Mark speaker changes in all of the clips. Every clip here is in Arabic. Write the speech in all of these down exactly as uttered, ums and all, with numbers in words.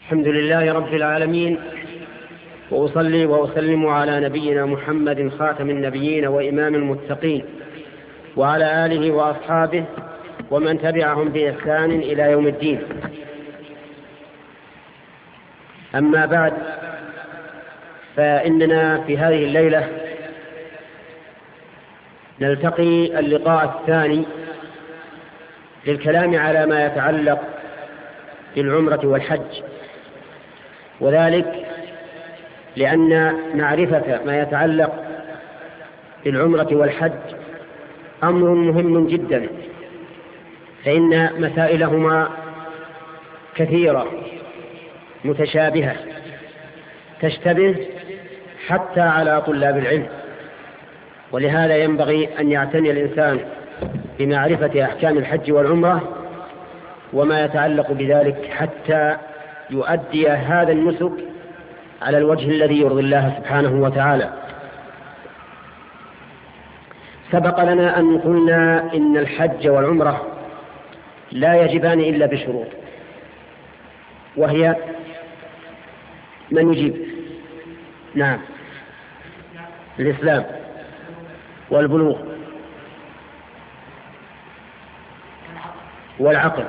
Speaker 1: الحمد لله رب العالمين، وأصلي وأسلم على نبينا محمد خاتم النبيين وإمام المتقين، وعلى آله وأصحابه ومن تبعهم بإحسان إلى يوم الدين. أما بعد، فإننا في هذه الليلة نلتقي اللقاء الثاني للكلام على ما يتعلق بالعمرة والحج، وذلك لأن معرفة ما يتعلق بالعمرة والحج أمر مهم جدا، فإن مسائلهما كثيرة متشابهة تشتبه حتى على طلاب العلم، ولهذا ينبغي أن يعتني الإنسان بمعرفة أحكام الحج والعمرة وما يتعلق بذلك حتى يؤدي هذا النسك على الوجه الذي يرضي الله سبحانه وتعالى. سبق لنا أن قلنا إن الحج والعمرة لا يجبان إلا بشروط، وهي من يجيب؟ نعم، الإسلام والبلوغ والعقل.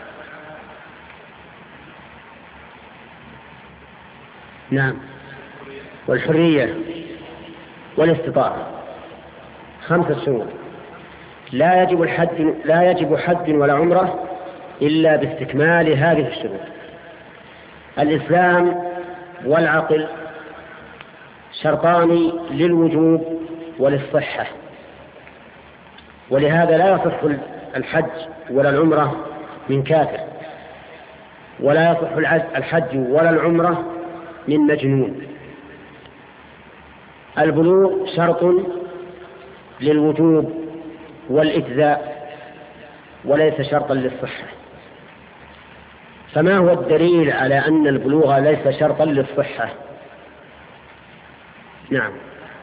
Speaker 1: نعم، والحرية والاستطاعة. خمسة شروط. لا يجب الحج لا يجب حج ولا عمرة إلا باستكمال هذه الشروط. الإسلام والعقل شرطان للوجوب وللصحة، ولهذا لا يصح الحج ولا العمرة من كافر، ولا يصح الحج ولا العمرة من مجنون. البلوغ شرط للوجوب والإجزاء وليس شرطا للصحة. فما هو الدليل على أن البلوغ ليس شرطا للصحة؟ نعم،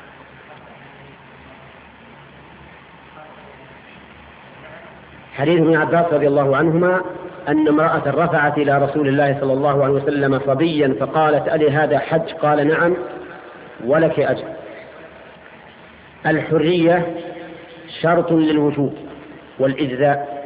Speaker 1: حديث ابن عباس رضي الله عنهما أن امرأة رفعت إلى رسول الله صلى الله عليه وسلم صبيا فقالت: ألي هذا حج؟ قال: نعم ولك أجر. الحرية شرط للوجوب والإجزاء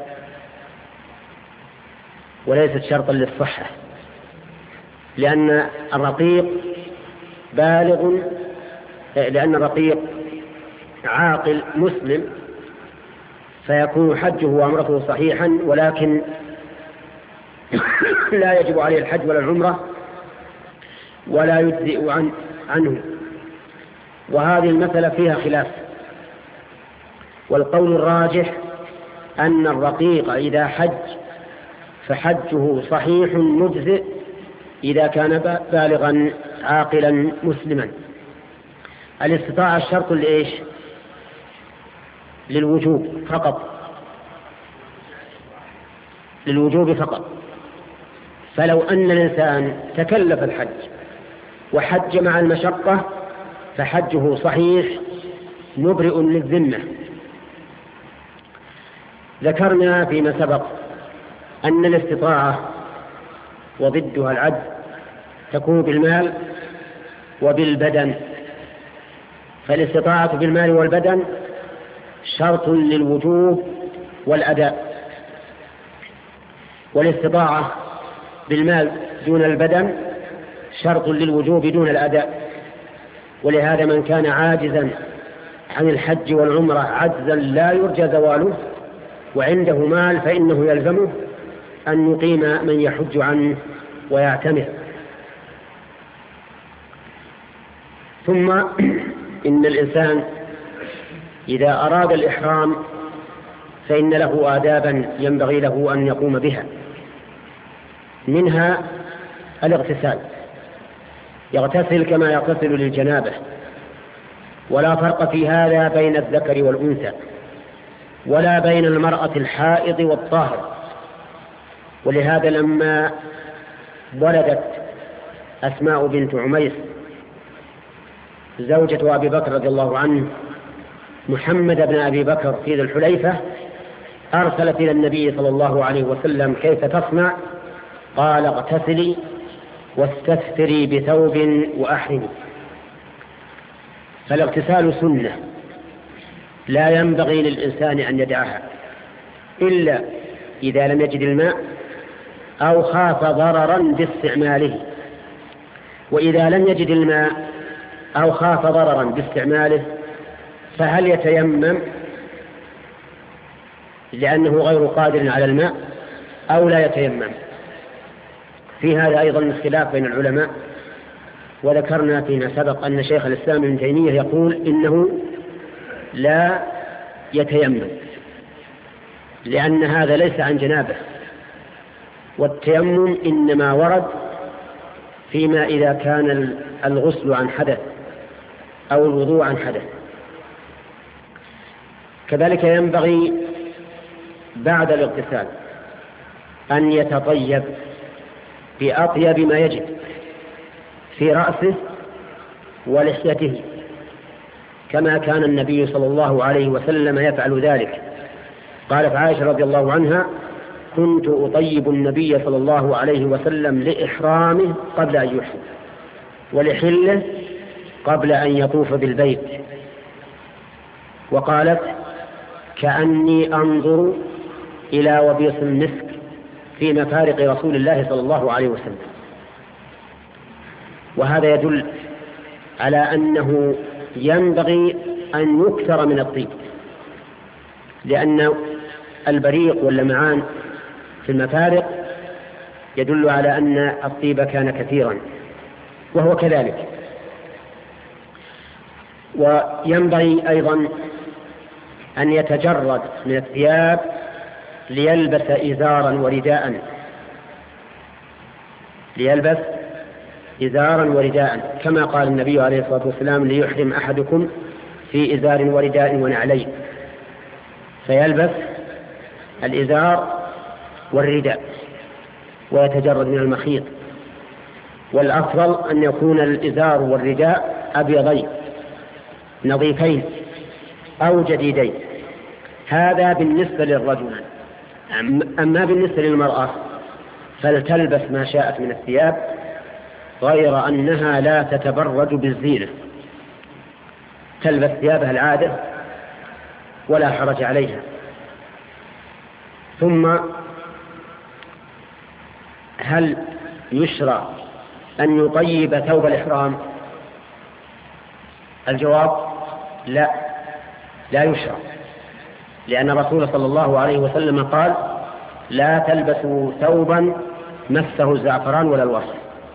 Speaker 1: وليست شرطا للصحة، لأن الرقيق بالغ لأن الرقيق عاقل مسلم، فيكون حجه وعمرته صحيحا، ولكن لا يجب عليه الحج ولا العمرة ولا يجزئ عن عنه. وهذه المسألة فيها خلاف، والقول الراجح أن الرقيق إذا حج فحجه صحيح مجزئ إذا كان بالغا عاقلا مسلما. الاستطاعة الشرط لإيش؟ للوجوب فقط، للوجوب فقط. فلو أن الإنسان تكلف الحج وحج مع المشقة فحجه صحيح مبرئ للذمة. ذكرنا فيما سبق أن الاستطاعة وضدها العجز تكون بالمال وبالبدن، فالاستطاعة بالمال والبدن شرط للوجوب والأداء، والاستطاعة بالمال دون البدن شرط للوجوب دون الأداء. ولهذا من كان عاجزا عن الحج والعمرة عجزا لا يرجى زواله وعنده مال فإنه يلزمه أن يقيم من يحج عنه ويعتمر. ثم إن الإنسان إذا أراد الإحرام فإن له آدابا ينبغي له أن يقوم بها، منها الاغتسال، يغتسل كما يغتسل للجنابة، ولا فرق في هذا بين الذكر والأنثى ولا بين المرأة الحائض والطاهر. ولهذا لما ولدت أسماء بنت عميس زوجة أبي بكر رضي الله عنه محمد بن أبي بكر في ذي الحليفة أرسلت إلى النبي صلى الله عليه وسلم: كيف تصنع؟ قال: اغتسلي واستثري بثوب وأحرمي. فالاغتسال سنة لا ينبغي للإنسان أن يدعها إلا إذا لم يجد الماء أو خاف ضررا باستعماله. وإذا لم يجد الماء أو خاف ضررا باستعماله فهل يتيمم لأنه غير قادر على الماء أو لا يتيمم؟ في هذا أيضا اختلاف بين العلماء، وذكرنا فيما سبق أن شيخ الإسلام ابن تيمية يقول إنه لا يتيمم لأن هذا ليس عن جنابه، والتيمم إنما ورد فيما إذا كان الغسل عن حدث أو الوضوء عن حدث. كذلك ينبغي بعد الاغتسال أن يتطيب بأطيب ما يجد في رأسه ولحيته، كما كان النبي صلى الله عليه وسلم يفعل ذلك. قالت عائشة رضي الله عنها: كنت أطيب النبي صلى الله عليه وسلم لإحرامه قبل أن يحرم ولحله قبل أن يطوف بالبيت. وقالت: كأني أنظر إلى وبيص المسك في مفارق رسول الله صلى الله عليه وسلم. وهذا يدل على أنه ينبغي أن يكثر من الطيب، لأن البريق واللمعان في المفارق يدل على أن الطيب كان كثيرا، وهو كذلك. وينبغي أيضا أن يتجرد من الثياب ليلبس إزارا ورداء ليلبس إزارا ورداء كما قال النبي عليه الصلاة والسلام: ليحرم أحدكم في إزار ورداء ونعلين. فيلبس الإزار والرداء ويتجرد من المخيط. والأفضل أن يكون الإزار والرداء أبيضين نظيفين أو جديدين. هذا بالنسبة للرجل. أما بالنسبة للمرأة فلتلبس ما شاءت من الثياب، غير أنها لا تتبرج بالزينة، تلبس ثيابها العادة ولا حرج عليها. ثم هل يشرع أن يطيب ثوب الإحرام؟ الجواب: لا، لا يشرع، لأن الرسول صلى الله عليه وسلم قال: لا تلبسوا ثوبا مسه الزعفران ولا الوصف.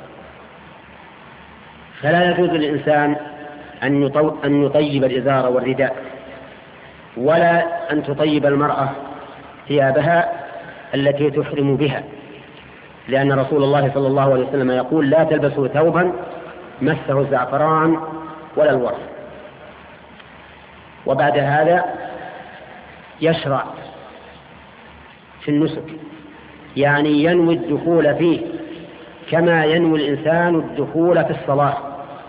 Speaker 1: فلا يجوز للإنسان أن يطيب الإزار والرداء، ولا أن تطيب المرأة ثيابها التي تحرم بها، لأن رسول الله صلى الله عليه وسلم يقول: لا تلبسوا ثوبا مسه الزعفران ولا الوصف. وبعد هذا يشرع في النسك، يعني ينوي الدخول فيه كما ينوي الإنسان الدخول في الصلاة،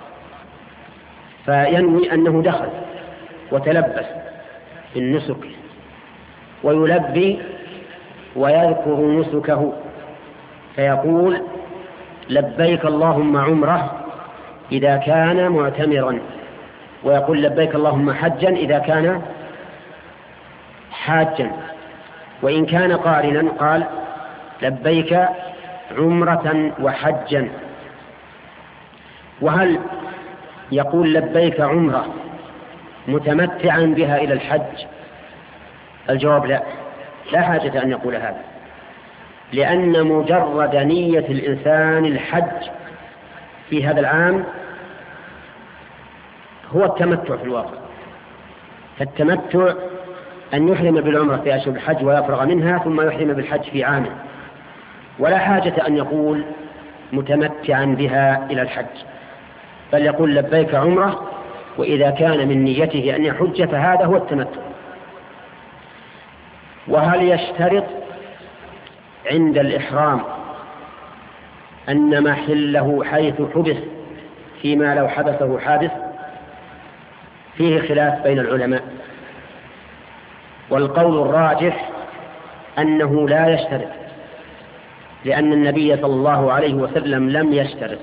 Speaker 1: فينوي أنه دخل وتلبس في النسك ويلبي ويذكر نسكه، فيقول: لبيك اللهم عمره إذا كان معتمرا، ويقول: لبيك اللهم حجا إذا كان حاجا، وإن كان قارنا قال: لبيك عمرة وحجا. وهل يقول لبيك عمرة متمتعا بها إلى الحج؟ الجواب: لا، لا حاجة أن يقول هذا، لأن مجرد نية الإنسان الحج في هذا العام هو التمتع في الواقع. فالتمتع أن يحرم بالعمرة في أشهر الحج ويفرغ منها ثم يحرم بالحج في عامه، ولا حاجة أن يقول متمتعا بها إلى الحج، بل يقول لبيك عمرة، وإذا كان من نيته أن يحج فهذا هو التمتع. وهل يشترط عند الإحرام أن محله حيث حبس فيما لو حبسه حابس؟ فيه خلاف بين العلماء، والقول الراجح أنه لا يشترط، لأن النبي صلى الله عليه وسلم لم يشترط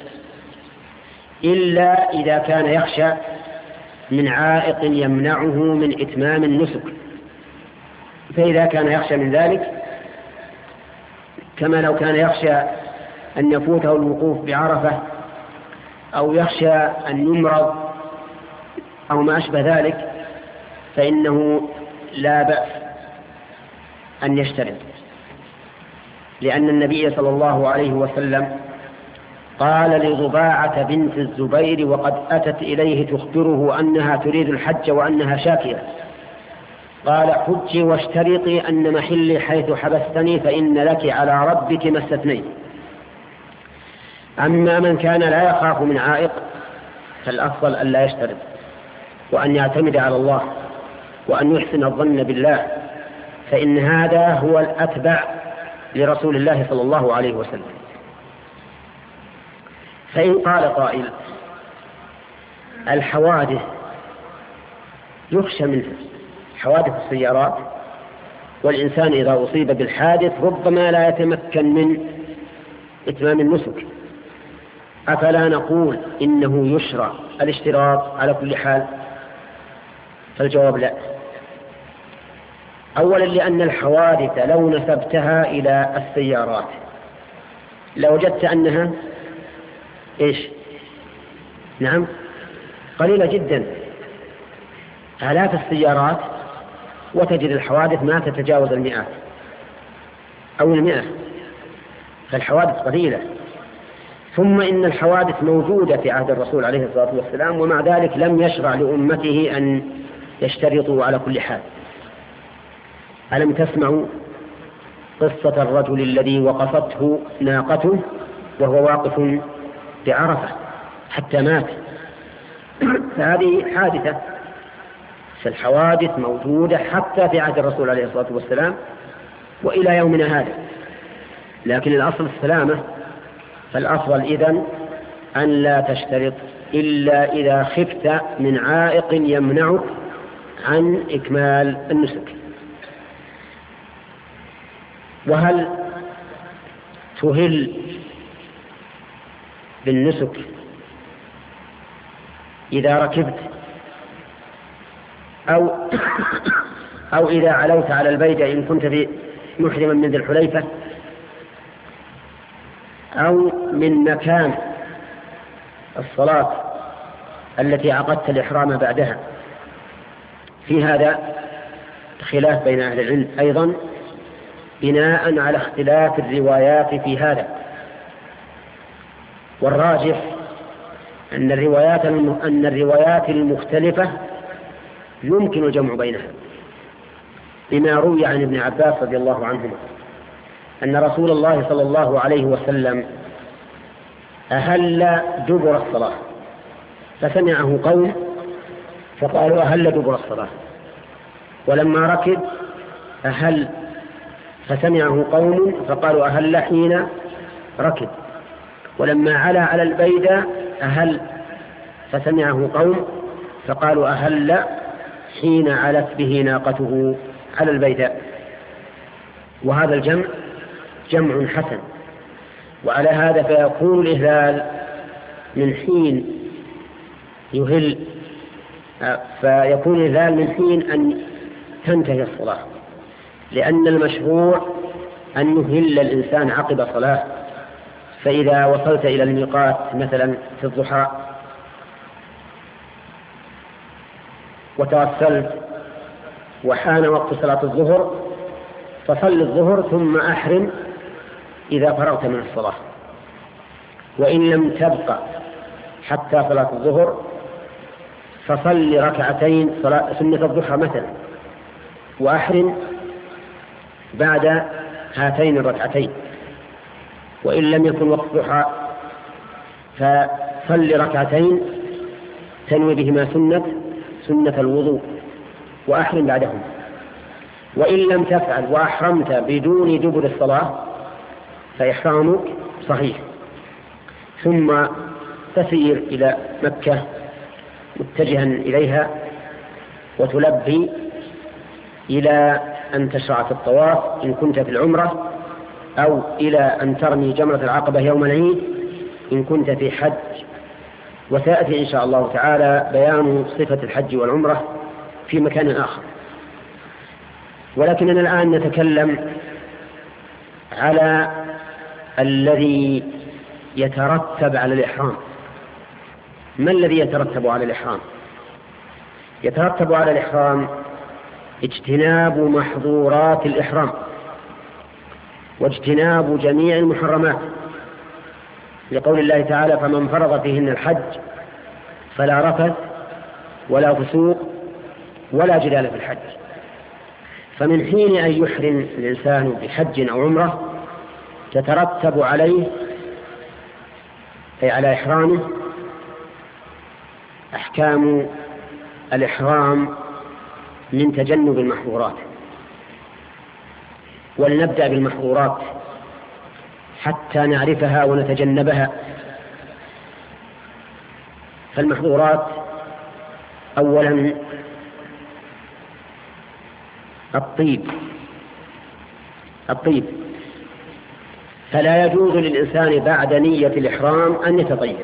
Speaker 1: إلا إذا كان يخشى من عائق يمنعه من إتمام النسك. فإذا كان يخشى من ذلك، كما لو كان يخشى أن يفوته الوقوف بعرفة أو يخشى أن يمرض أو ما أشبه ذلك، فإنه لا بأس أن يشترط، لأن النبي صلى الله عليه وسلم قال لضباعة بنت الزبير وقد أتت إليه تخبره أنها تريد الحج وأنها شاكية، قال حجي واشترطي أن محلي حيث حبستني فإن لك على ربك ما استثنيت. أما من كان لا يخاف من عائق فالأفضل أن لا يشترط، وأن يعتمد على الله، وأن يحسن الظن بالله، فإن هذا هو الأتبع لرسول الله صلى الله عليه وسلم. فإن قال قائل الحوادث يخشى منها، حوادث السيارات، والإنسان إذا أصيب بالحادث ربما لا يتمكن من إتمام النسك، أفلا نقول إنه يشرع الاشتراط على كل حال؟ فالجواب لا. أولا لأن الحوادث لو نسبتها إلى السيارات لوجدت أنها إيش؟ نعم قليلة جدا، آلاف السيارات وتجد الحوادث ما تتجاوز المئات أو المئة، فالحوادث قليلة. ثم إن الحوادث موجودة في عهد الرسول عليه الصلاة والسلام، ومع ذلك لم يشرع لأمته أن يشترطوا على كل حال. ألم تسمعوا قصة الرجل الذي وقفته ناقته وهو واقف بعرفة حتى مات؟ فهذه حادثة. فالحوادث موجودة حتى في عهد الرسول عليه الصلاة والسلام وإلى يومنا هذا، لكن الأصل السلامة. فالأفضل إذن أن لا تشترط إلا إذا خفت من عائق يمنعك عن إكمال النسك. وهل تهل بالنسك إذا ركبت أو أو إذا علوت على البيدة إن كنت في محرما من ذي الحليفة، أو من مكان الصلاة التي عقدت الإحرام بعدها؟ في هذا خلاف بين أهل العلم أيضا بناء على اختلاف الروايات في هذا. والراجح أن الروايات أن الروايات المختلفة يمكن الجمع بينها، بما روي عن ابن عباس رضي الله عنهما أن رسول الله صلى الله عليه وسلم أهل دبر الصلاة، فسمعه قوم فقالوا أهل دبر الصلاة، ولما ركب أهل فسمعه قوم فقالوا أهل حين ركب، ولما علا على البيدة أهل فسمعه قوم فقالوا أهل حين علت به ناقته على البيداء. وهذا الجمع جمع حسن، وعلى هذا فيكون الإهلال من حين يهل، فيكون الإهلال من حين أن تنتهي الصلاة، لأن المشروع أن يهل الإنسان عقب صلاة. فإذا وصلت إلى الميقات مثلا في الضحى وتوسلت وحان وقت صلاة الظهر فصل الظهر ثم أحرم إذا فرغت من الصلاة، وإن لم تبقى حتى صلاة الظهر فصل ركعتين سنة الضحى مثلا وأحرم بعد هاتين الركعتين، وإن لم يكن وقت ضحى فصل ركعتين تنوي بهما سنة سنة الوضوء وأحرم بعدهم. وإن لم تفعل وأحرمت بدون دبر الصلاة فإحرامك صحيح، ثم تسير إلى مكة متجها إليها وتلبي إلى أن تشرع في الطواف إن كنت في العمرة، أو إلى أن ترمي جمرة العقبة يوم العيد إن كنت في حج. وسيأتي إن شاء الله تعالى بيان صفة الحج والعمرة في مكان آخر. ولكننا الآن نتكلم على الذي يترتب على الإحرام. ما الذي يترتب على الإحرام؟ يترتب على الإحرام اجتناب محظورات الإحرام واجتناب جميع المحرمات، لقول الله تعالى: فمن فرض فيهن الحج فلا رفث ولا فسوق ولا جدال في الحج. فمن حين أن يحرم الإنسان بحج أو عمرة تترتب عليه، أي على إحرامه، أحكام الإحرام من تجنب المحظورات. ولنبدأ بالمحظورات حتى نعرفها ونتجنبها. فالمحظورات أولا الطيب الطيب فلا يجوز للإنسان بعد نية الإحرام أن يتطيب.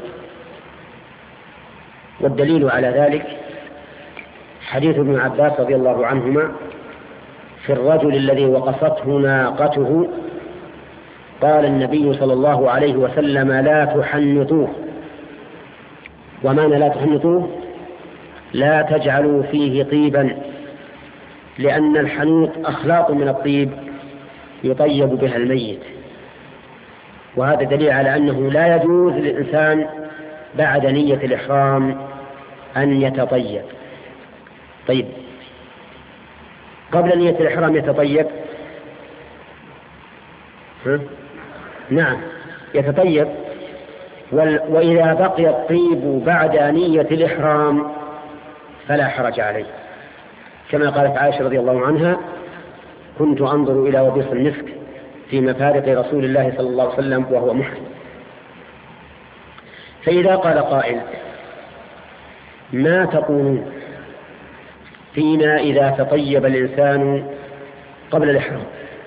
Speaker 1: والدليل على ذلك حديث ابن عباس رضي الله عنهما في الرجل الذي وقصته ناقته، قال النبي صلى الله عليه وسلم: لا تحنطوه. ومعنى لا تحنطوه: لا تجعلوا فيه طيبا، لأن الحنوط أخلاط من الطيب يطيب بها الميت. وهذا دليل على أنه لا يجوز للإنسان بعد نية الإحرام أن يتطيب. طيب، قبل نية الإحرام يتطيب؟ نعم يتطيب. وإذا بقي الطيب بعد نية الإحرام فلا حرج عليه، كما قالت عائشة رضي الله عنها: كنت أنظر إلى وبيص المسك في مفارق رسول الله صلى الله عليه وسلم وهو محرم. فإذا قال قائل: ما تقولون فيما إذا تطيب الإنسان قبل الإحرام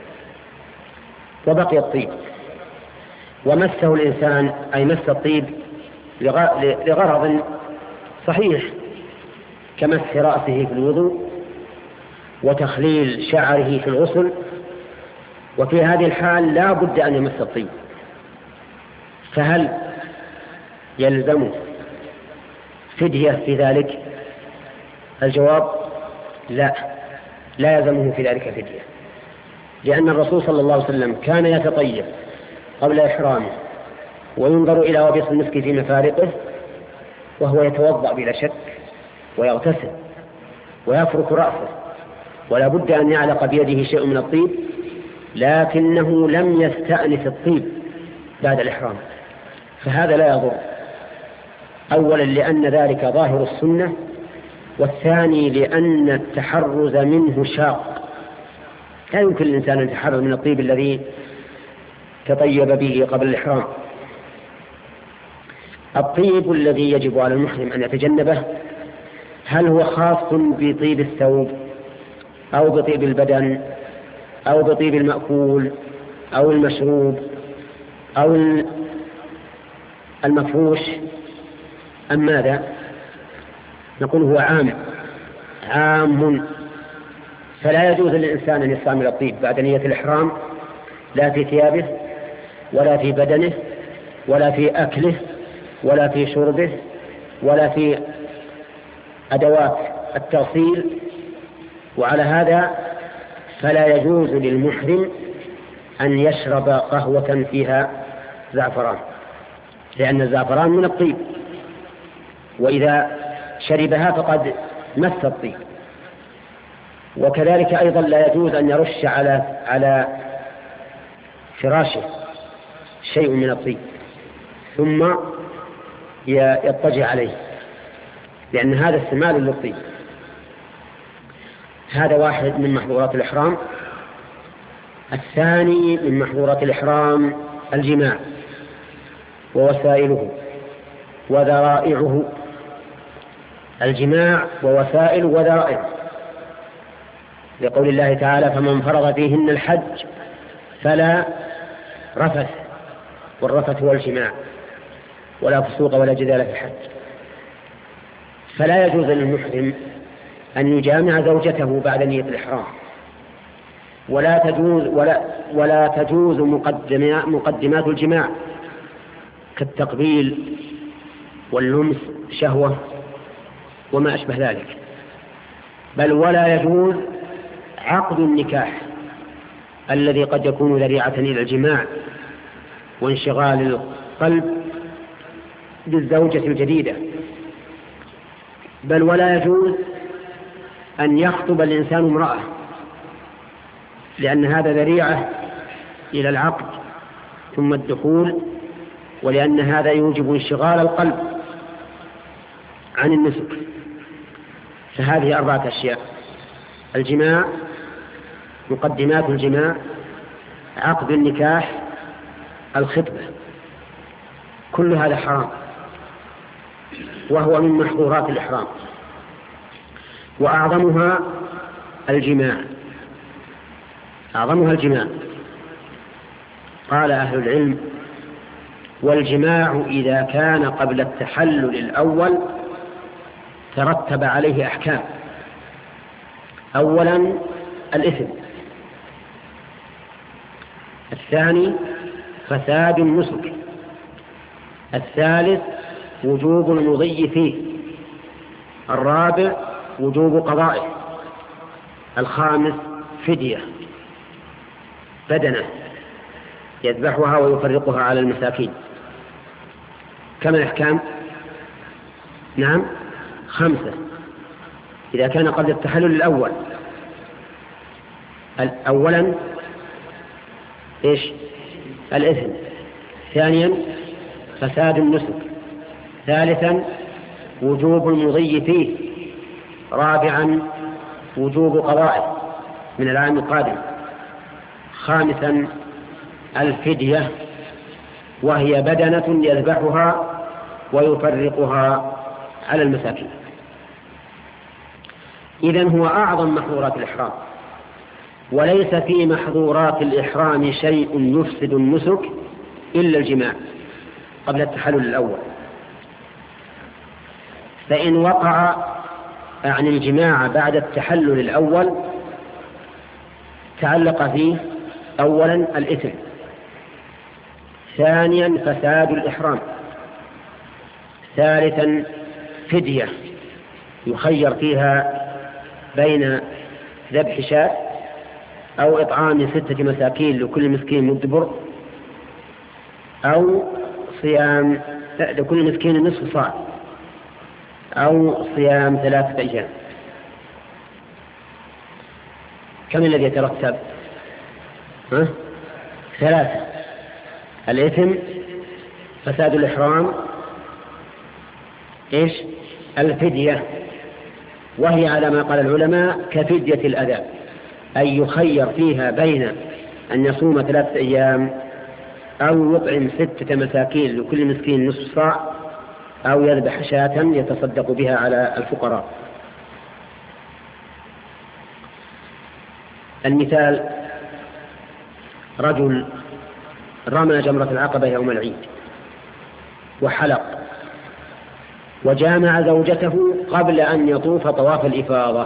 Speaker 1: وبقي الطيب ومسه الإنسان، أي مس الطيب لغرض صحيح كمس رأسه في الوضوء وتخليل شعره في الغسل، وفي هذه الحال لا بد أن يمس الطيب، فهل يلزمه فدية في ذلك؟ الجواب: لا، لا يلزمه في ذلك فدية، لأن الرسول صلى الله عليه وسلم كان يتطيب قبل إحرامه وينظر إلى وبيص المسك في مفارقه وهو يتوضأ بلا شك ويغتسل ويفرك رأسه، ولا بد أن يعلق بيده شيء من الطيب، لكنه لم يستأنف الطيب بعد الإحرام، فهذا لا يضر. أولا لأن ذلك ظاهر السنة، والثاني لأن التحرز منه شاق، لا يمكن الإنسان أن يتحرز من الطيب الذي تطيب به قبل الإحرام. الطيب الذي يجب على المحرم أن يتجنبه هل هو خاص بطيب الثوب أو بطيب البدن أو بطيب المأكول أو المشروب أو المفروش أم ماذا؟ نقول هو عام عام فلا يجوز للإنسان أن يستعمل الطيب بعد نية الإحرام، لا في ثيابه ولا في بدنه ولا في أكله ولا في شربه ولا في أدوات التغسيل. وعلى هذا فلا يجوز للمحرم أن يشرب قهوة فيها زعفران، لأن الزعفران من الطيب، وإذا شربها فقد مس الطيب. وكذلك أيضا لا يجوز أن يرش على على فراشه شيء من الطيب ثم يضطجع عليه، لأن هذا استعمال للطيب. هذا واحد من محظورات الإحرام. الثاني من محظورات الإحرام الجماع ووسائله وذرائعه. الجماع ووسائل وذرائع، لقول الله تعالى: فمن فرض فيهن الحج فلا رفث، والرفث هو الجماع، ولا فسوق ولا جدال في الحج. فلا يجوز للمحرم أن يجامع زوجته بعد نية الإحرام، ولا تجوز ولا ولا تجوز مقدمات مقدمات الجماع كالتقبيل واللمس شهوة وما أشبه ذلك، بل ولا يجوز عقد النكاح الذي قد يكون ذريعة إلى الجماع وانشغال القلب بالزوجة الجديدة، بل ولا يجوز أن يخطب الإنسان امرأة، لأن هذا ذريعة إلى العقد ثم الدخول، ولأن هذا يوجب انشغال القلب عن النسك. فهذه أربعة أشياء: الجماع، مقدمات الجماع، عقد النكاح، الخطبة، كل هذا حرام، وهو من محظورات الإحرام، وأعظمها الجماع أعظمها الجماع قال أهل العلم: والجماع إذا كان قبل التحلل الأول ترتب عليه أحكام. أولا الإثم، الثاني فساد النسك، الثالث وجوب المضي فيه، الرابع وجوب قضائه، الخامس فدية بدنة يذبحها ويفرقها على المساكين. كم الأحكام؟ نعم خمسة إذا كان قبل التحلل الأول. أولا إيش؟ الإثم، ثانيا فساد النسك، ثالثا وجوب المضي فيه، رابعا وجوب قضائه من العام القادم، خامسا الفدية وهي بدنة يذبحها ويفرقها على المساكين. إذن هو أعظم محظورات الإحرام، وليس في محظورات الإحرام شيء يفسد النسك إلا الجماع قبل التحلل الأول. فإن وقع عن الجماع بعد التحلل الأول تعلق فيه أولا الإثم، ثانيا فساد الإحرام، ثالثا فدية يخير فيها بين ذبح شاة أو إطعام ستة مساكين لكل مسكين مد بر، أو صيام لكل مسكين نصف صاع، أو صيام ثلاثة أيام. كم الذي يترتب؟ ها؟ ثلاثة: الإثم، فساد الإحرام، إيش؟ الفدية، وهي على ما قال العلماء كفدية الأذى، أي يخير فيها بين أن يصوم ثلاثة أيام أو يطعم ستة مساكين لكل مسكين نصف صاع، أو يذبح شاة يتصدق بها على الفقراء. المثال: رجل رمى جمرة العقبة يوم العيد وحلق وجامع زوجته قبل أن يطوف طواف الإفاضة.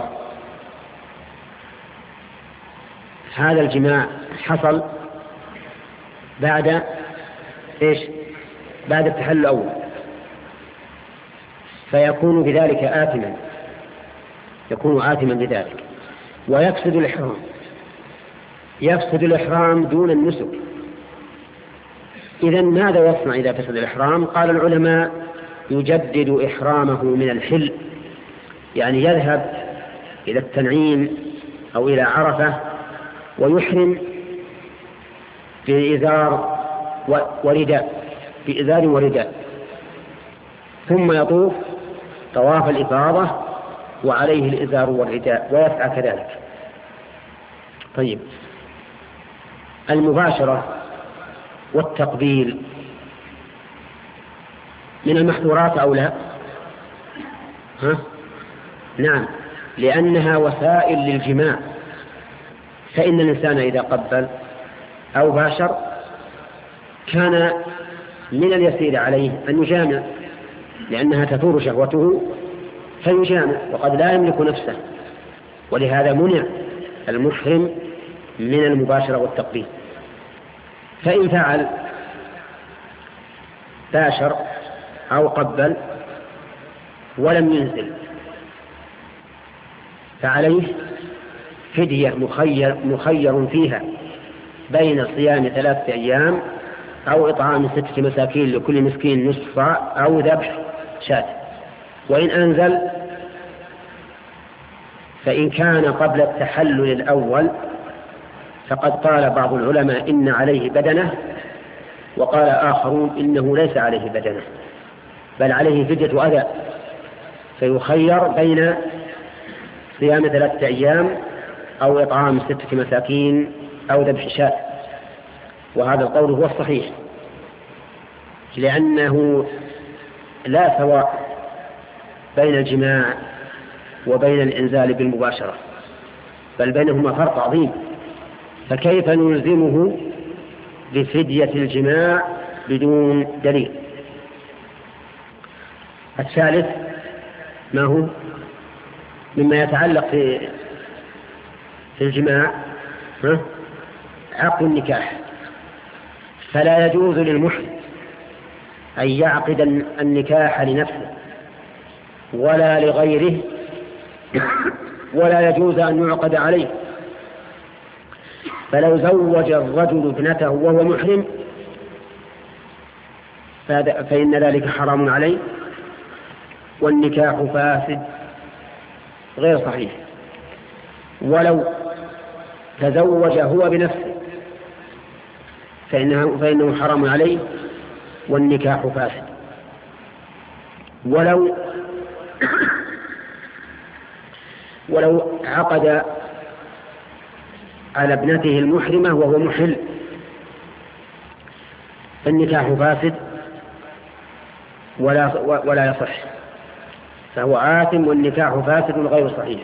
Speaker 1: هذا الجماع حصل بعد إيش؟ بعد التحلل الأول، فيكون بذلك آثما يكون آثما بذلك، ويفسد الإحرام يفسد الإحرام دون النسك. إذن ماذا يصنع إذا فسد الإحرام؟ قال العلماء: يجدد إحرامه من الحل، يعني يذهب إلى التنعيم أو إلى عرفة ويحرم بإزار ورداء بإزار ورداء، ثم يطوف طواف الإفاضة وعليه الإزار والرداء ويفعل كذلك. طيب، المباشرة والتقبيل من المحظورات أو لا؟ ها؟ نعم، لأنها وسائل للجماع، فإن الإنسان إذا قبل أو باشر كان من اليسير عليه أن يجامع لأنها تثور شهوته فيجامع، وقد لا يملك نفسه، ولهذا منع المحرم من المباشرة والتقبيل. فإن فعل باشر أو قبل ولم ينزل فعليه فدية مخير, مخير فيها بين صيام ثلاثة أيام أو إطعام ستة مساكين لكل مسكين نصف صاع أو ذبح شاة. وإن أنزل فإن كان قبل التحلل الأول فقد قال بعض العلماء إن عليه بدنة، وقال آخرون إنه ليس عليه بدنة بل عليه فدية أذى، فيخير بين صيام ثلاثة أيام أو إطعام ستة مساكين أو ذبح شاة. وهذا القول هو الصحيح، لأنه لا سواء بين الجماع وبين الإنزال بالمباشرة، بل بينهما فرق عظيم، فكيف نلزمه بفدية الجماع بدون دليل؟ الثالث ما هو مما يتعلق في في الجماع عقد النكاح. فلا يجوز للمحرم أن يعقد النكاح لنفسه ولا لغيره، ولا يجوز أن يعقد عليه. فلو زوج الرجل ابنته وهو محرم فإن ذلك حرام عليه والنكاح فاسد غير صحيح. ولو تزوج هو بنفسه فإنه, فإنه حرام عليه والنكاح فاسد. ولو ولو عقد على ابنته المحرمة وهو محل فالنكاح فاسد ولا ولا يصح، فهو آثم والنكاح فاسد غير صحيح.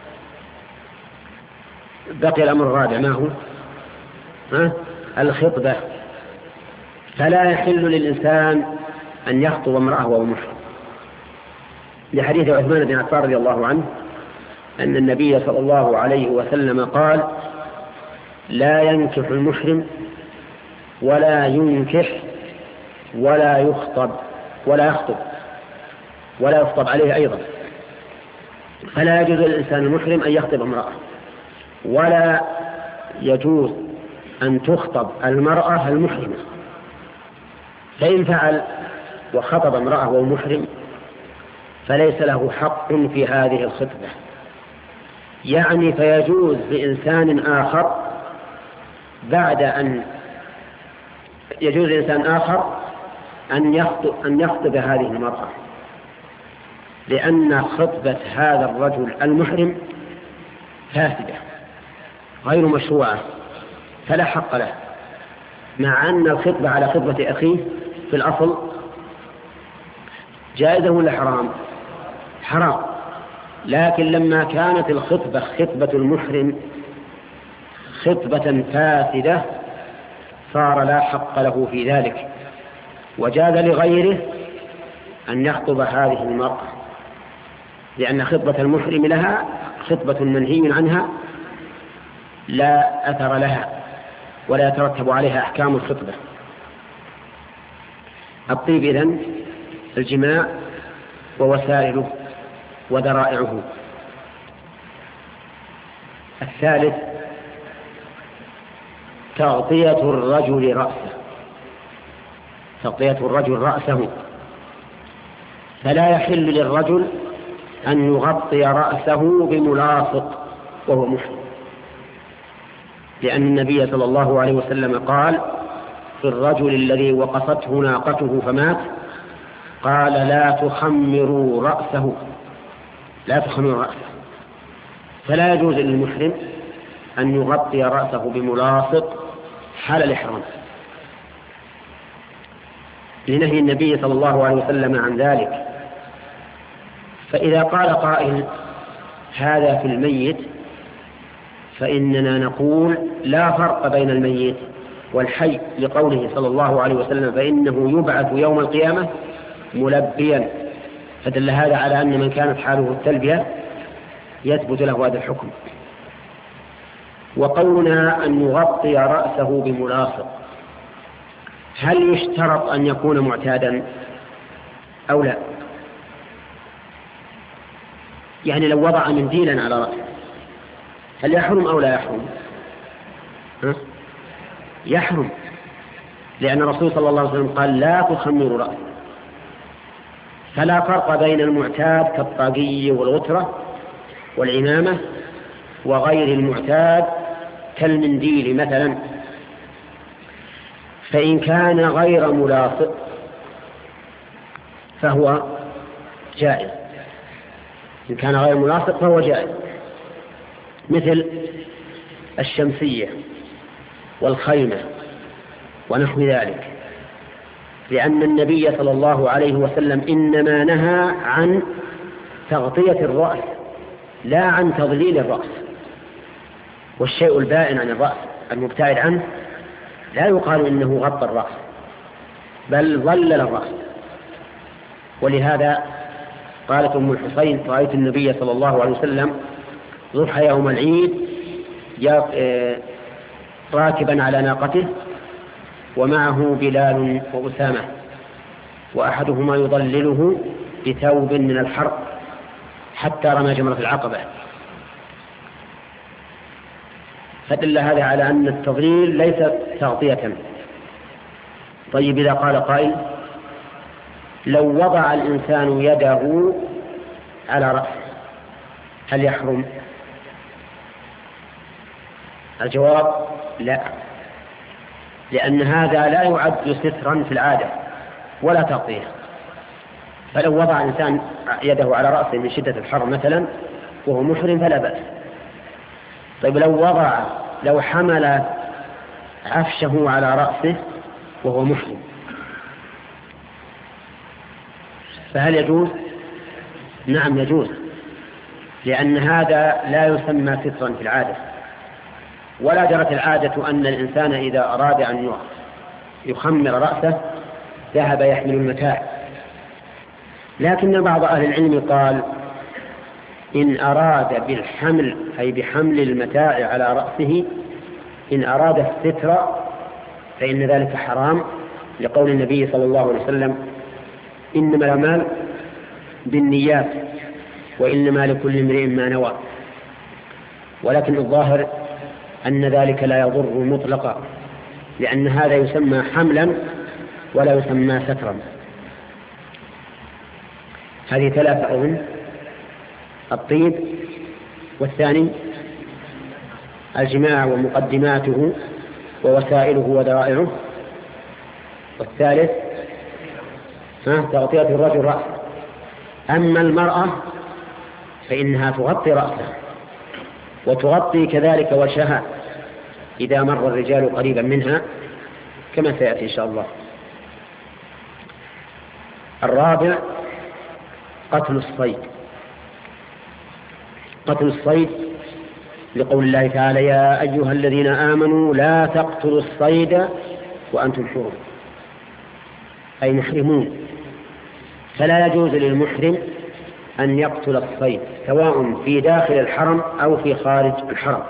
Speaker 1: بقي الأمر الرابع ما هو؟ ها؟ الخطبة. فلا يحل للإنسان أن يخطب امرأة وهو محرم، لحديث عثمان بن عفان رضي الله عنه أن النبي صلى الله عليه وسلم قال: لا ينكح المحرم ولا ينكح ولا يخطب ولا يخطب ولا يخطب عليه أيضا. فلا يجوز للإنسان المحرم أن يخطب امرأة، ولا يجوز أن تخطب المرأة المحرمة. فإن فعل وخطب امرأة وهو محرم فليس له حق في هذه الخطبة، يعني فيجوز لإنسان آخر بعد أن يجوز لإنسان آخر أن يخطب, أن يخطب هذه المرأة، لأن خطبة هذا الرجل المحرم فاسدة غير مشروعة فلا حق له، مع أن الخطبة على خطبة أخيه في الأصل جائزة ولا حرام؟ حرام. لكن لما كانت الخطبة خطبة المحرم خطبة فاسدة صار لا حق له في ذلك، وجاز لغيره أن يخطب هذه المرأة، لأن خطبة المحرم لها خطبة منهي عنها لا أثر لها ولا يترتب عليها أحكام الخطبة. الطيب إذن الجماع ووسائله وذرائعه. الثالث تغطية الرجل رأسه، تغطية الرجل رأسه. فلا يحل للرجل أن يغطي رأسه بملاصق وهو محرم، لأن النبي صلى الله عليه وسلم قال في الرجل الذي وقصته ناقته فمات قال: لا تخمروا رأسه، لا تخمروا رأسه. فلا يجوز للمحرم أن يغطي رأسه بملاصق حال الإحرام، لنهي النبي صلى الله عليه وسلم عن ذلك. فإذا قال قائل هذا في الميت فإننا نقول لا فرق بين الميت والحي لقوله صلى الله عليه وسلم فإنه يبعث يوم القيامة ملبيا، فدل هذا على أن من كانت حاله التلبية يثبت له هذا الحكم. وقولنا أن يغطي رأسه بملاصق، هل يشترط أن يكون معتادا أو لا؟ يعني لو وضع منديلا على رأسه هل يحرم أو لا يحرم؟ ها؟ يحرم، لأن الرسول صلى الله عليه وسلم قال لا تخمروا رأسه. فلا فرق بين المعتاد كالطاقية والغترة والعمامة وغير المعتاد كالمنديل مثلا. فإن كان غير ملاصق فهو جائز، إن كان غير ملاصق فهو جائز، مثل الشمسية والخيمة ونحو ذلك، لأن النبي صلى الله عليه وسلم إنما نهى عن تغطية الرأس لا عن تضليل الرأس، والشيء البائن عن الرأس المبتعد عنه لا يقال إنه غطى الرأس بل ظلل الرأس. ولهذا قالت أم الحسين رأيت النبي صلى الله عليه وسلم ضحى يوم العيد راكبا على ناقته ومعه بلال وأسامة، وأحدهما يضلله بثوب من الحرق حتى رمى جمرة العقبة، فدل هذا على أن التضليل ليس تغطية. طيب إذا قال قائل لو وضع الإنسان يده على رأسه هل يحرم؟ الجواب لا، لأن هذا لا يعد سترا في العادة ولا تغطية. فلو وضع إنسان يده على رأسه من شدة الحر مثلا وهو محرم فلا بأس. طيب لو وضع لو حمل عفشه على رأسه وهو محرم فهل يجوز؟ نعم يجوز، لأن هذا لا يسمى سترا في العادة، ولا جرت العادة أن الإنسان إذا أراد أن يخمر رأسه ذهب يحمل المتاع. لكن بعض أهل العلم قال إن أراد بالحمل أي بحمل المتاع على رأسه إن أراد الستر فإن ذلك حرام، لقول النبي صلى الله عليه وسلم إنما الأعمال بالنيات وإنما لكل امرئ ما نوى. ولكن الظاهر أن ذلك لا يضر مطلقا، لأن هذا يسمى حملا ولا يسمى سترا. هذه ثلاثة أظن: الطيب، والثاني الجماع ومقدماته ووسائله وذرائعه، والثالث تغطية الرجل رأسه. أما المرأة فإنها تغطي رأسها وتغطي كذلك وجهها إذا مر الرجال قريبا منها كما سيأتي إن شاء الله. الرابع قتل الصيد. قتل الصيد لقول الله تعالى يا أيها الذين آمنوا لا تقتلوا الصيد وأنتم حرم، أي محرمون، فلا يجوز للمحرم أن يقتل الصيد سواء في داخل الحرم أو في خارج الحرم.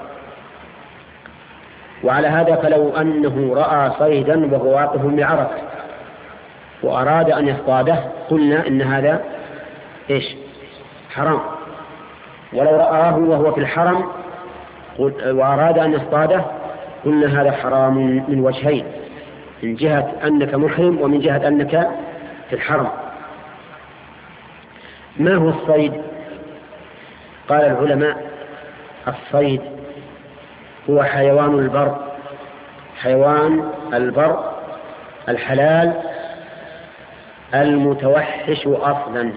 Speaker 1: وعلى هذا فلو أنه رأى صيدا وهو واقف بعرفة وأراد أن يصطاده قلنا إن هذا إيش؟ حرام. ولو رآه وهو في الحرم وأراد أن يصطاده قلنا هذا حرام من وجهين، من جهة أنك محرم ومن جهة أنك في الحرم. ما هو الصيد؟ قال العلماء الصيد هو حيوان البر، حيوان البر الحلال المتوحش أصلا.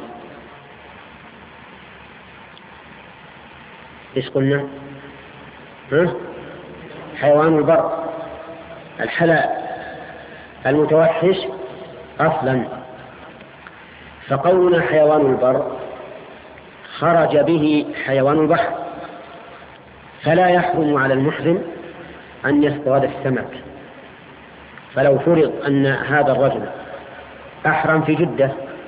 Speaker 1: إيش قلنا؟ ها؟ حيوان البر الحلال المتوحش أصلا. فقولنا حيوان البر خرج به حيوان البحر، فلا يحرم على المحرم أن يصطاد السمك فلو فرض أن هذا الرجل أحرم في جدة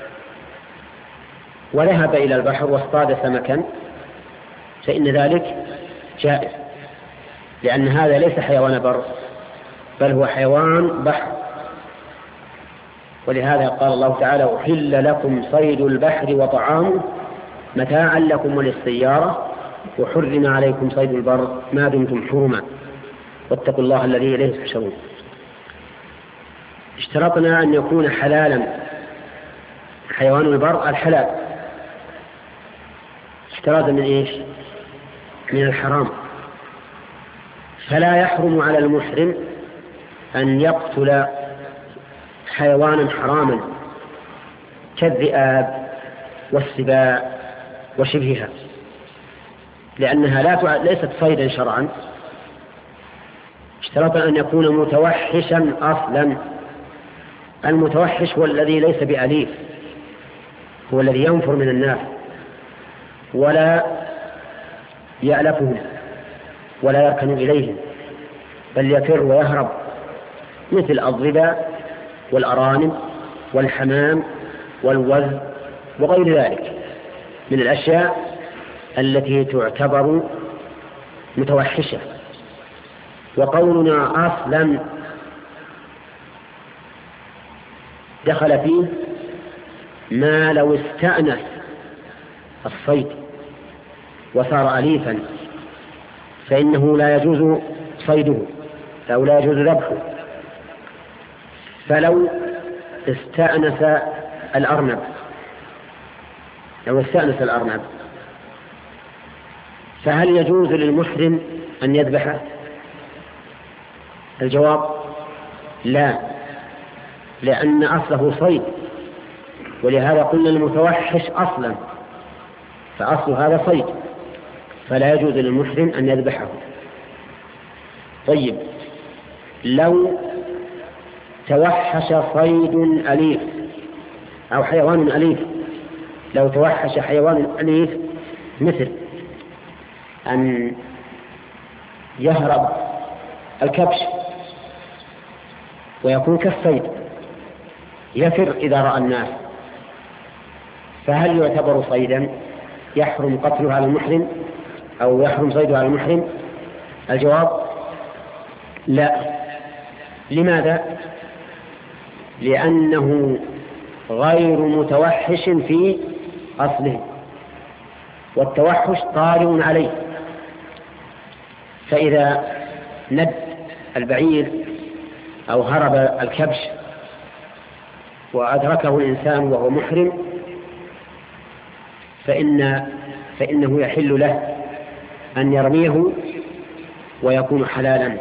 Speaker 1: وذهب إلى البحر واصطاد سمكا فإن ذلك جائز، لأن هذا ليس حيوان بر بل هو حيوان بحر. ولهذا قال الله تعالى: أحل لكم صيد البحر وطعامه متاعا لكم وللسيارة وحرم عليكم صيد البر ما دمتم حرما واتقوا الله الذي إليه تحشرون. اشترطنا أن يكون حلالا حيوان البر الحلال، اشتراطا من إيش؟ من الحرام. فلا يحرم على المحرم أن يقتل حيوانا حراما كالذئاب والسباع وشبهها، لأنها لا تع... ليست صيدا شرعا. اشترط أن يكون متوحشا أصلا. المتوحش هو الذي ليس بأليف، هو الذي ينفر من الناس ولا يألفهم ولا يركن إليهم، بل يفر ويهرب، مثل الضباء والأرانب والحمام والوز وغير ذلك من الأشياء التي تعتبر متوحشة. وقولنا أصلا دخل فيه ما لو استأنس الصيد وصار أليفا فإنه لا يجوز صيده أو لا يجوز ذبحه. فلو استأنس الأرنب لو استأنس الأرنب فهل يجوز للمحرم أن يذبحه؟ الجواب لا، لأن أصله صيد، ولهذا قلنا المتوحش أصلا، فأصل هذا صيد، فلا يجوز للمحرم أن يذبحه. طيب، لو توحش صيد أليف أو حيوان أليف، لو توحش حيوان أليف مثل أن يهرب الكبش ويكون كالصيد يفر إذا رأى الناس، فهل يعتبر صيدا يحرم قتله على المحرم أو يحرم صيده على المحرم؟ الجواب لا. لماذا؟ لأنه غير متوحش في أصله، والتوحش طارئ عليه. فإذا ند البعير أو هرب الكبش وأدركه الإنسان وهو محرم فإن فإنه يحل له أن يرميه ويكون حلالا،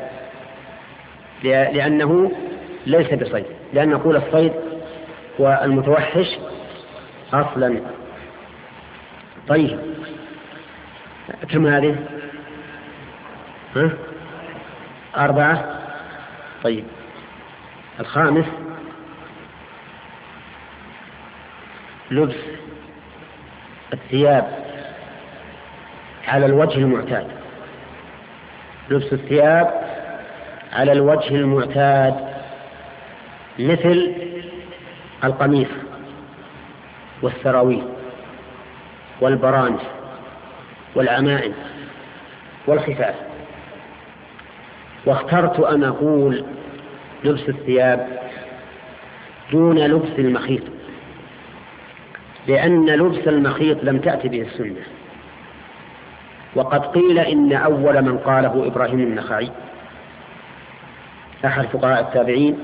Speaker 1: لأنه ليس بصيد، لأن نقول الصيد والمتوحش أصلا. طيب، كم هذه؟ ها؟ أربعة. طيب، الخامس لبس الثياب على الوجه المعتاد. لبس الثياب على الوجه المعتاد مثل القميص والسراويل والبرانس والعمائم والخفاف. واخترت أن أقول لبس الثياب دون لبس المخيط، لأن لبس المخيط لم تأتي به السنة، وقد قيل إن أول من قاله إبراهيم النخعي أحد فقهاء التابعين،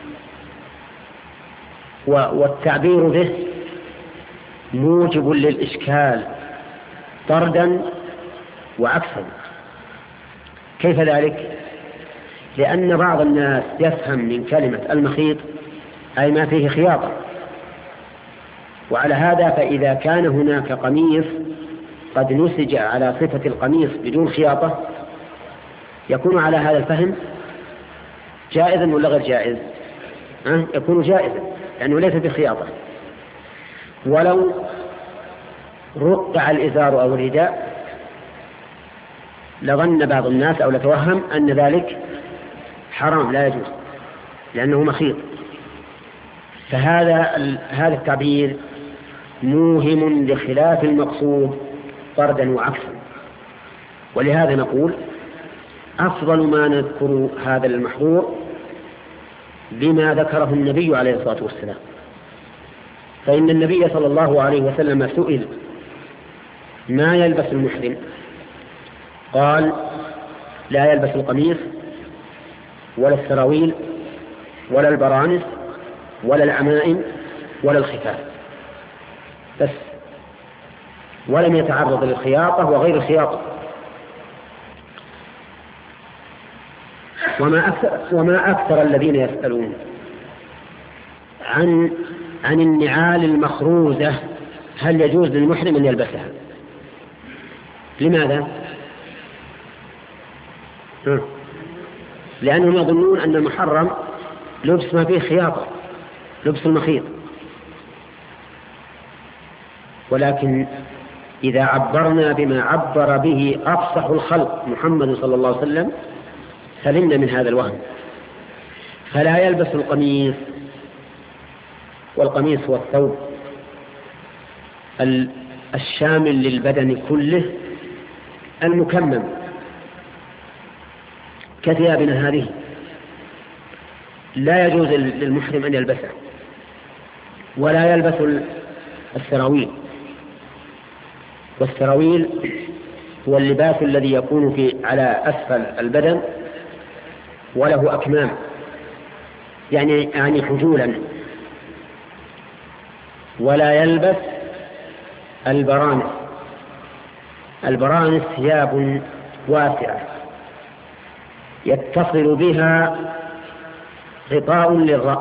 Speaker 1: والتعبير به موجب للإشكال طردا وعكسا. كيف ذلك؟ لأن بعض الناس يفهم من كلمة المخيط أي ما فيه خياطة، وعلى هذا فإذا كان هناك قميص قد نسج على صفة القميص بدون خياطة يكون على هذا الفهم جائزا ولا غير جائز؟ أه؟ يكون جائزا لأنه ليس بخياطة. ولو رقع الإزار أو الرداء لظن بعض الناس أو لتوهم أن ذلك حرام لا يجوز، لأنه مخيط. فهذا هذا التعبير موهم لخلاف المقصود طردا وعكسا. ولهذا نقول أفضل ما نذكر هذا المحظور بما ذكره النبي عليه الصلاة والسلام. فإن النبي صلى الله عليه وسلم سئل ما يلبس المحرم، قال لا يلبس القميص ولا السراويل ولا البرانس ولا العمائم ولا الخفاف بس، ولم يتعرض للخياطة وغير الخياطة. وما أكثر, وما أكثر الذين يسألون عن عن النعال المخروزة هل يجوز للمحرم أن يلبسها؟ لماذا؟ لأنهم يظنون أن المحرم لبس ما فيه خياطة، لبس المخيط. ولكن إذا عبرنا بما عبر به أفصح الخلق محمد صلى الله عليه وسلم سلمنا من هذا الوهم. فلا يلبس القميص، والقميص هو الثوب الشامل للبدن كله المكمم كثيابنا هذه، لا يجوز للمحرم أن يلبسه. ولا يلبس السراويل، والسراويل هو اللباس الذي يكون في على أسفل البدن وله أكمام، يعني يعني حجولا. ولا يلبس البرانس. البرانس ثياب واسعة يتصل بها غطاء للرأس.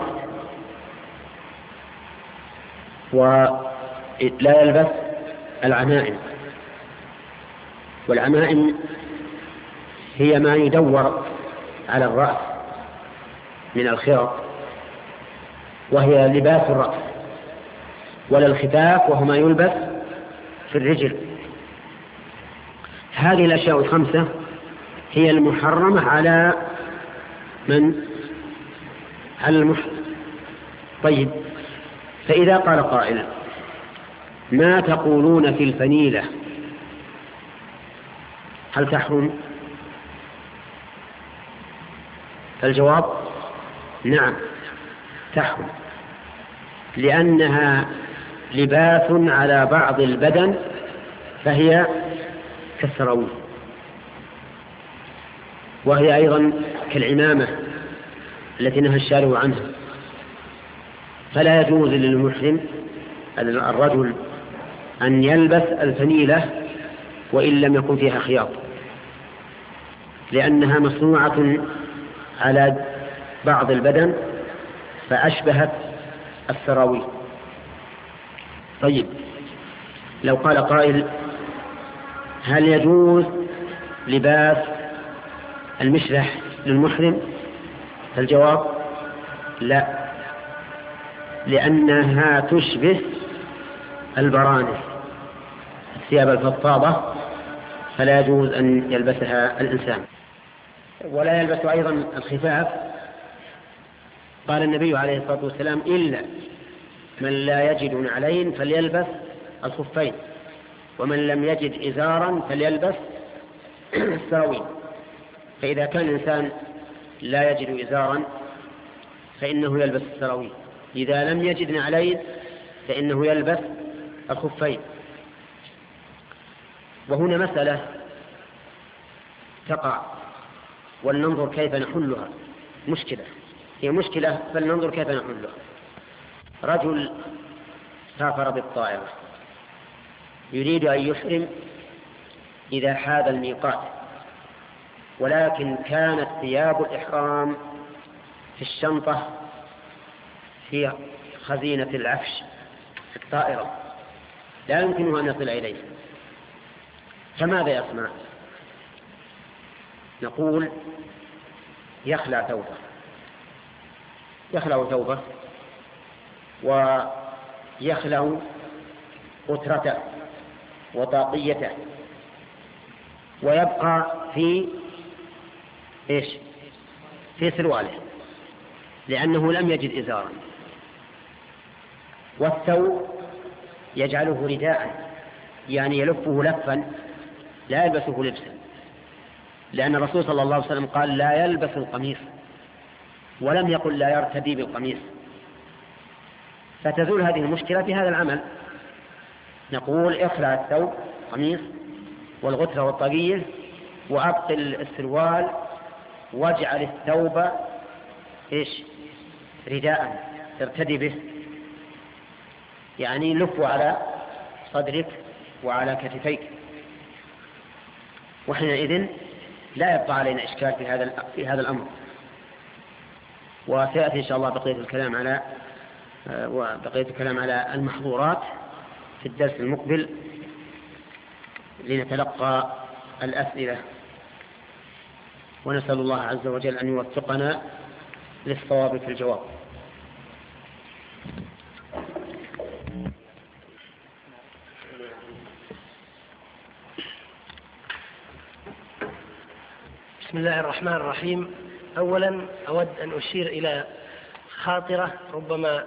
Speaker 1: ولا يلبس العمائم، والعمائم هي ما يدور على الرأس من الخرق، وهي لباس الرأس. ولا الخفاف وهو ما يلبس في الرجل. هذه الأشياء الخمسة هي المحرمة على من؟ على المحرم. طيب، فإذا قال قائل ما تقولون في الفنيلة هل تحرم؟ الجواب نعم تحرم، لأنها لباس على بعض البدن فهي كالسراويل، وهي أيضا كالعمامة التي نهى الشارع عنها. فلا يجوز للمحرم الرجل أن يلبس الفنيلة وإن لم يكن فيها خياط، لأنها مصنوعة على بعض البدن فأشبهت السراويل. طيب، لو قال قائل هل يجوز لباس المشرح للمحرم؟ الجواب لا، لأنها تشبه البرانس الثياب الفضفاضة، فلا يجوز أن يلبسها الإنسان. ولا يلبس أيضا الخفاف. قال النبي عليه الصلاة والسلام إلا من لا يجد نعلين فليلبس الخفين، ومن لم يجد إزارا فليلبس السراويل. فإذا كان الإنسان لا يجد إزارا فإنه يلبس السراويل، إذا لم يجد نعلين فإنه يلبس الخفين. وهنا مسألة تقع ولننظر كيف نحلها. مشكلة، هي مشكلة فلننظر كيف نحلها. رجل سافر بالطائرة يريد أن يحرم إذا حاذ الميقات، ولكن كانت ثياب الإحرام في الشنطة في خزينة العفش في الطائرة، لا يمكنه أن يصل إليه، فماذا يصنع؟ نقول يخلع ثوبه يخلع ثوبه ويخلع قطرته وطاقيته، ويبقى في إيش؟ في سرواله. لأنه لم يجد إزارا. والثوب يجعله رداء، يعني يلفه لفا لا يلبسه لبسا، لأن الرسول صلى الله عليه وسلم قال لا يلبس القميص، ولم يقل لا يرتدي بالقميص. فتزول هذه المشكلة في هذا العمل. نقول اخلع الثوب قميص والغترة والطاقية وأبطل السروال واجعل الثوب إيش رداء ارتدي به، يعني لفه على صدرك وعلى كتفيك، وحينئذ لا يبقى علينا إشكال في هذا في هذا الأمر. وسيأتي إن شاء الله بقية الكلام على وبقية الكلام على المحظورات في الدرس المقبل لنتلقى الأسئلة، ونسأل الله عز وجل أن يوفقنا للصواب في الجواب.
Speaker 2: بسم الله الرحمن الرحيم. أولا أود أن أشير إلى خاطرة ربما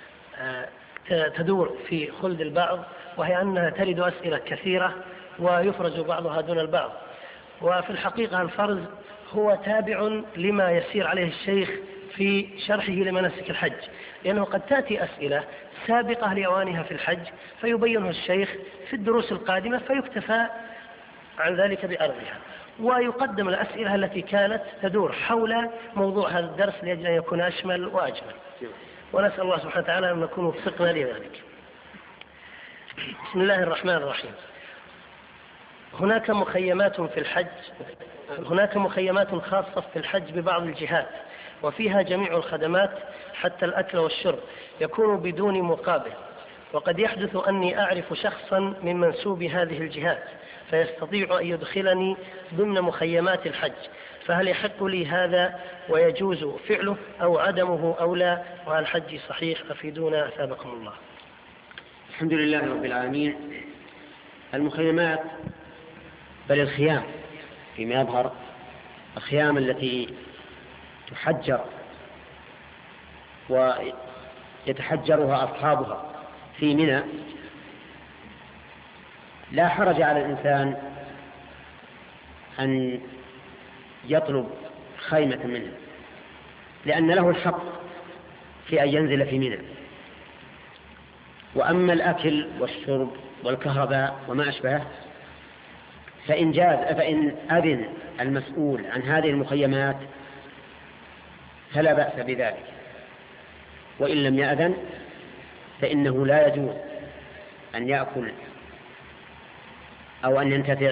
Speaker 2: تدور في خلد البعض، وهي أنها ترد أسئلة كثيرة ويفرز بعضها دون البعض. وفي الحقيقة الفرز هو تابع لما يسير عليه الشيخ في شرحه لمناسك الحج، لأنه قد تأتي أسئلة سابقة لأوانها في الحج فيبينها الشيخ في الدروس القادمة فيكتفى عن ذلك بأرضها، ويقدم الأسئلة التي كانت تدور حول موضوع هذا الدرس لأجل أن يكون أشمل وأجمل، ونسأل الله سبحانه وتعالى أن نكون وفقنا لذلك. بسم الله الرحمن الرحيم. هناك مخيمات في الحج هناك مخيمات خاصة في الحج ببعض الجهات، وفيها جميع الخدمات حتى الأكل والشرب يكون بدون مقابل، وقد يحدث أني أعرف شخصا من منسوب هذه الجهات فيستطيع أن يدخلني ضمن مخيمات الحج، فهل يحق لي هذا ويجوز فعله أو عدمه أو لا؟ وهل حجي صحيح؟ أفيدونا أثابكم الله.
Speaker 1: الحمد لله رب العالمين. المخيمات بل الخيام فيما يظهر، الخيام التي تحجر ويتحجرها أصحابها في منى، لا حرج على الإنسان أن يطلب خيمة منه، لأن له الحق في أن ينزل في منى. وأما الأكل والشرب والكهرباء وما أشبهه فإن جاز فإن أذن المسؤول عن هذه المخيمات فلا بأس بذلك، وإن لم يأذن فإنه لا يجوز أن يأكل أو أن ينتفع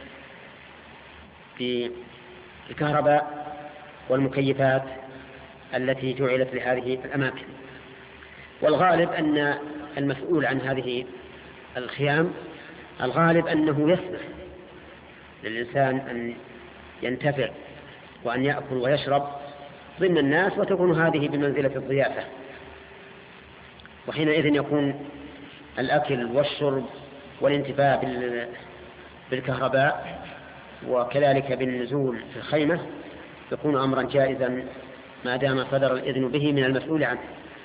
Speaker 1: بالكهرباء والمكيفات التي جعلت لهذه الأماكن. والغالب أن المسؤول عن هذه الخيام الغالب أنه يسمح للإنسان أن ينتفع وأن يأكل ويشرب ضمن الناس، وتكون هذه بمنزلة الضيافة، وحينئذ يكون الأكل والشرب والانتفاع بالكهرباء وكذلك بالنزول في الخيمة يكون أمرا جائزا ما دام صدر الإذن به من المسؤول عنه.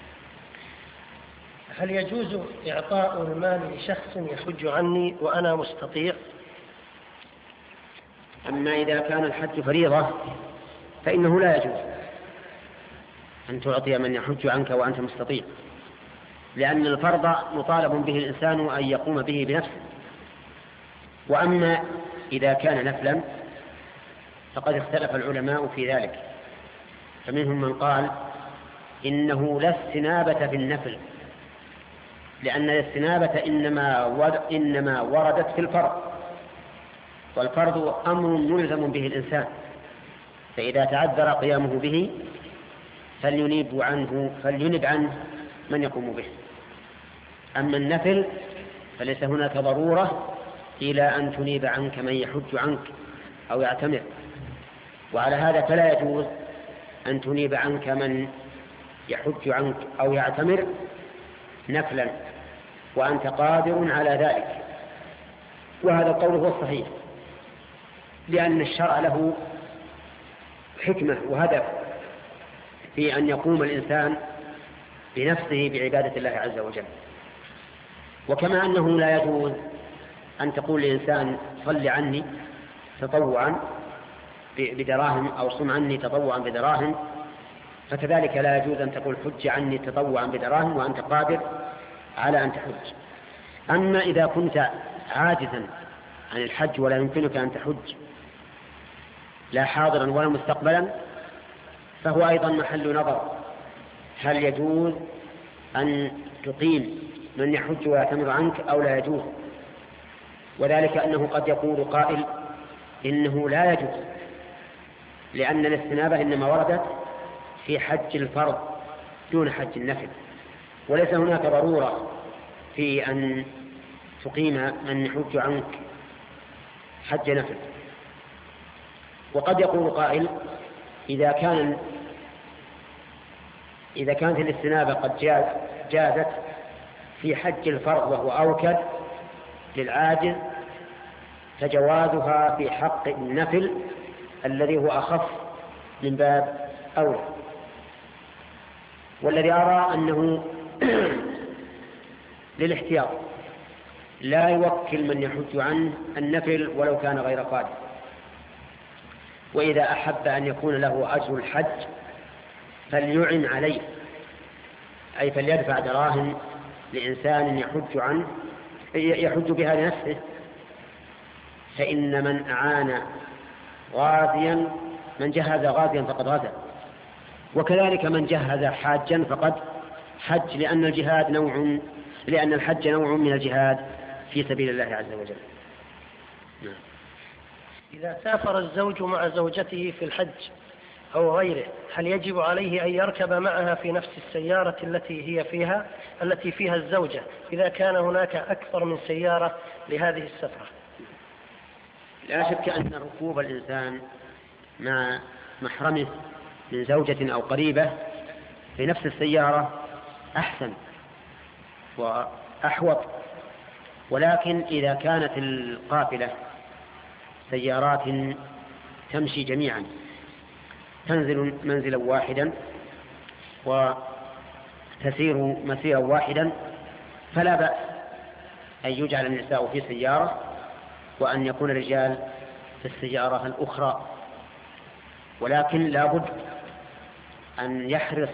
Speaker 2: هل يجوز إعطاء المال لشخص يحج عني وأنا مستطيع؟
Speaker 1: أما إذا كان الحج فريضة فإنه لا يجوز أن تعطي من يحج عنك وأنت مستطيع، لأن الفرض مطالب به الإنسان أن يقوم به بنفسه. وأما إذا كان نفلا فقد اختلف العلماء في ذلك، فمنهم من قال إنه لا استنابة في النفل، لأن الاستنابة إنما إنما وردت في الفرض، والفرض أمر ملزم به الإنسان، فإذا تعذر قيامه به فلينيب عنه فلينب عنه من يقوم به. أما النفل فليس هناك ضرورة إلى أن تنيب عنك من يحج عنك أو يعتمر، وعلى هذا فلا يجوز أن تنيب عنك من يحج عنك أو يعتمر نفلا وأنت قادر على ذلك. وهذا القول هو الصحيح، لأن الشرع له حكمة وهدف في أن يقوم الإنسان بنفسه بعبادة الله عز وجل. وكما أنه لا يجوز أن تقول لإنسان صل عني تطوعا بدراهم أو صم عني تطوعا بدراهم، فكذلك لا يجوز أن تقول حج عني تطوعا بدراهم وأنت قادر على أن تحج. أما إذا كنت عاجزا عن الحج ولا يمكنك أن تحج لا حاضرا ولا مستقبلا، فهو أيضا محل نظر، هل يجوز أن تقيم من يحج ويعتمر عنك أو لا يجوز؟ وذلك أنه قد يقول قائل إنه لا يجوز، لأن الاستنابة إنما وردت في حج الفرض دون حج النفل، وليس هناك ضرورة في أن تقيم من يحج عنك حج نفل. وقد يقول قائل إذا كان إذا كانت الاستنابة قد جازت في حج الفرض وهو أوكد للعاجز، فجوازها في حق النفل الذي هو أخف من باب أولى. والذي أرى أنه للاحتياط لا يوكل من يحج عنه النفل ولو كان غير قادر، وإذا أحب أن يكون له أجر الحج فليعن عليه، أي فليدفع دراهم لإنسان يحج عنه يحج بها لنفسه، فإن من أعان غازيا من جهز غازيا فقد غزا، وكذلك من جهز حاجا فقد حج، لأن الجهاد نوع لأن الحج نوع من الجهاد في سبيل الله عز وجل. نعم.
Speaker 2: إذا سافر الزوج مع زوجته في الحج أو غيره، هل يجب عليه أن يركب معها في نفس السيارة التي هي فيها التي فيها الزوجة إذا كان هناك أكثر من سيارة لهذه السفرة؟
Speaker 1: لا شك أن ركوب الإنسان مع محرمه من زوجة أو قريبة في نفس السيارة أحسن وأحوط، ولكن إذا كانت القافلة سيارات تمشي جميعا تنزل منزلا واحدا وتسير مسيرا واحدا فلا بأس أن يجعل النساء في سيارة وأن يكون الرجال في السيارة الأخرى، ولكن لا بد أن يحرص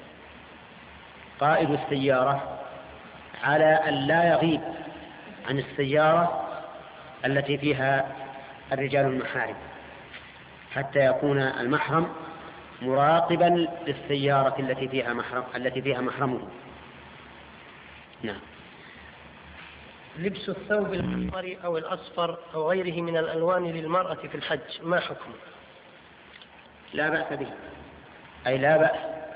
Speaker 1: قائد السيارة على أن لا يغيب عن السيارة التي فيها الرجال المحارم، حتى يكون المحرم مراقبا للسيارة التي فيها محرم التي فيها محرمه. نعم.
Speaker 2: لبس الثوب الأحمر أو الأصفر أو غيره من الألوان للمرأة في الحج ما حكمه؟
Speaker 1: لا بأس به، أي لا بأس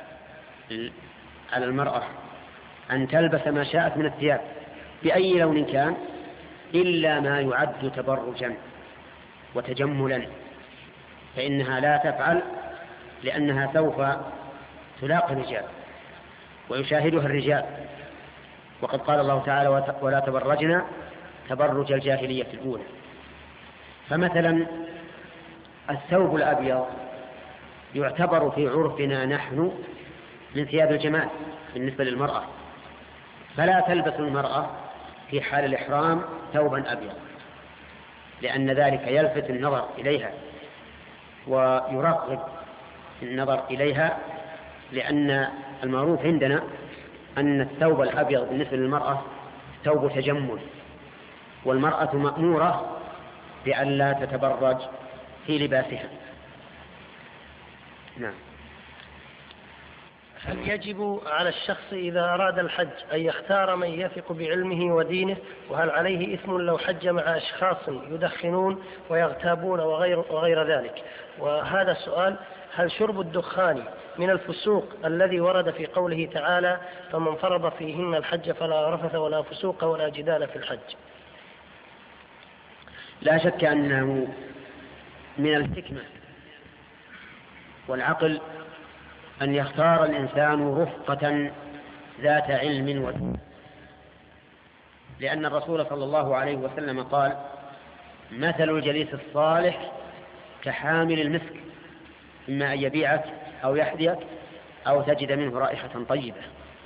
Speaker 1: على المرأة أن تلبس ما شاءت من الثياب بأي لون كان، إلا ما يعد تبرجا وتجملا، فإنها لا تفعل، لأنها سوف تلاقي الرجال ويشاهدها الرجال، وقد قال الله تعالى ولا تبرجنا تبرج الجاهلية الأولى. فمثلا الثوب الأبيض يعتبر في عرفنا نحن من ثياب الجمال بالنسبة للمرأة، فلا تلبس المرأة في حال الإحرام ثوبا أبيض، لأن ذلك يلفت النظر إليها ويرغب النظر إليها، لأن المعروف عندنا أن الثوب الأبيض بالنسبة للمرأة ثوب تجمل، والمرأة مأمورة بأن لا تتبرج في لباسها. نعم.
Speaker 2: هل يجب على الشخص إذا أراد الحج أن يختار من يثق بعلمه ودينه؟ وهل عليه إثم لو حج مع أشخاص يدخنون ويغتابون وغير, وغير ذلك؟ وهذا السؤال: هل شرب الدخان من الفسوق الذي ورد في قوله تعالى فمن فرض فيهن الحج فلا رفث ولا فسوق ولا جدال في الحج؟
Speaker 1: لا شك أنه من الحكمة والعقل أن يختار الإنسان رفقة ذات علم ودين، لأن الرسول صلى الله عليه وسلم قال مثل الجليس الصالح كحامل المسك، إما أن يبيعك أو يحذيك أو تجد منه رائحة طيبة،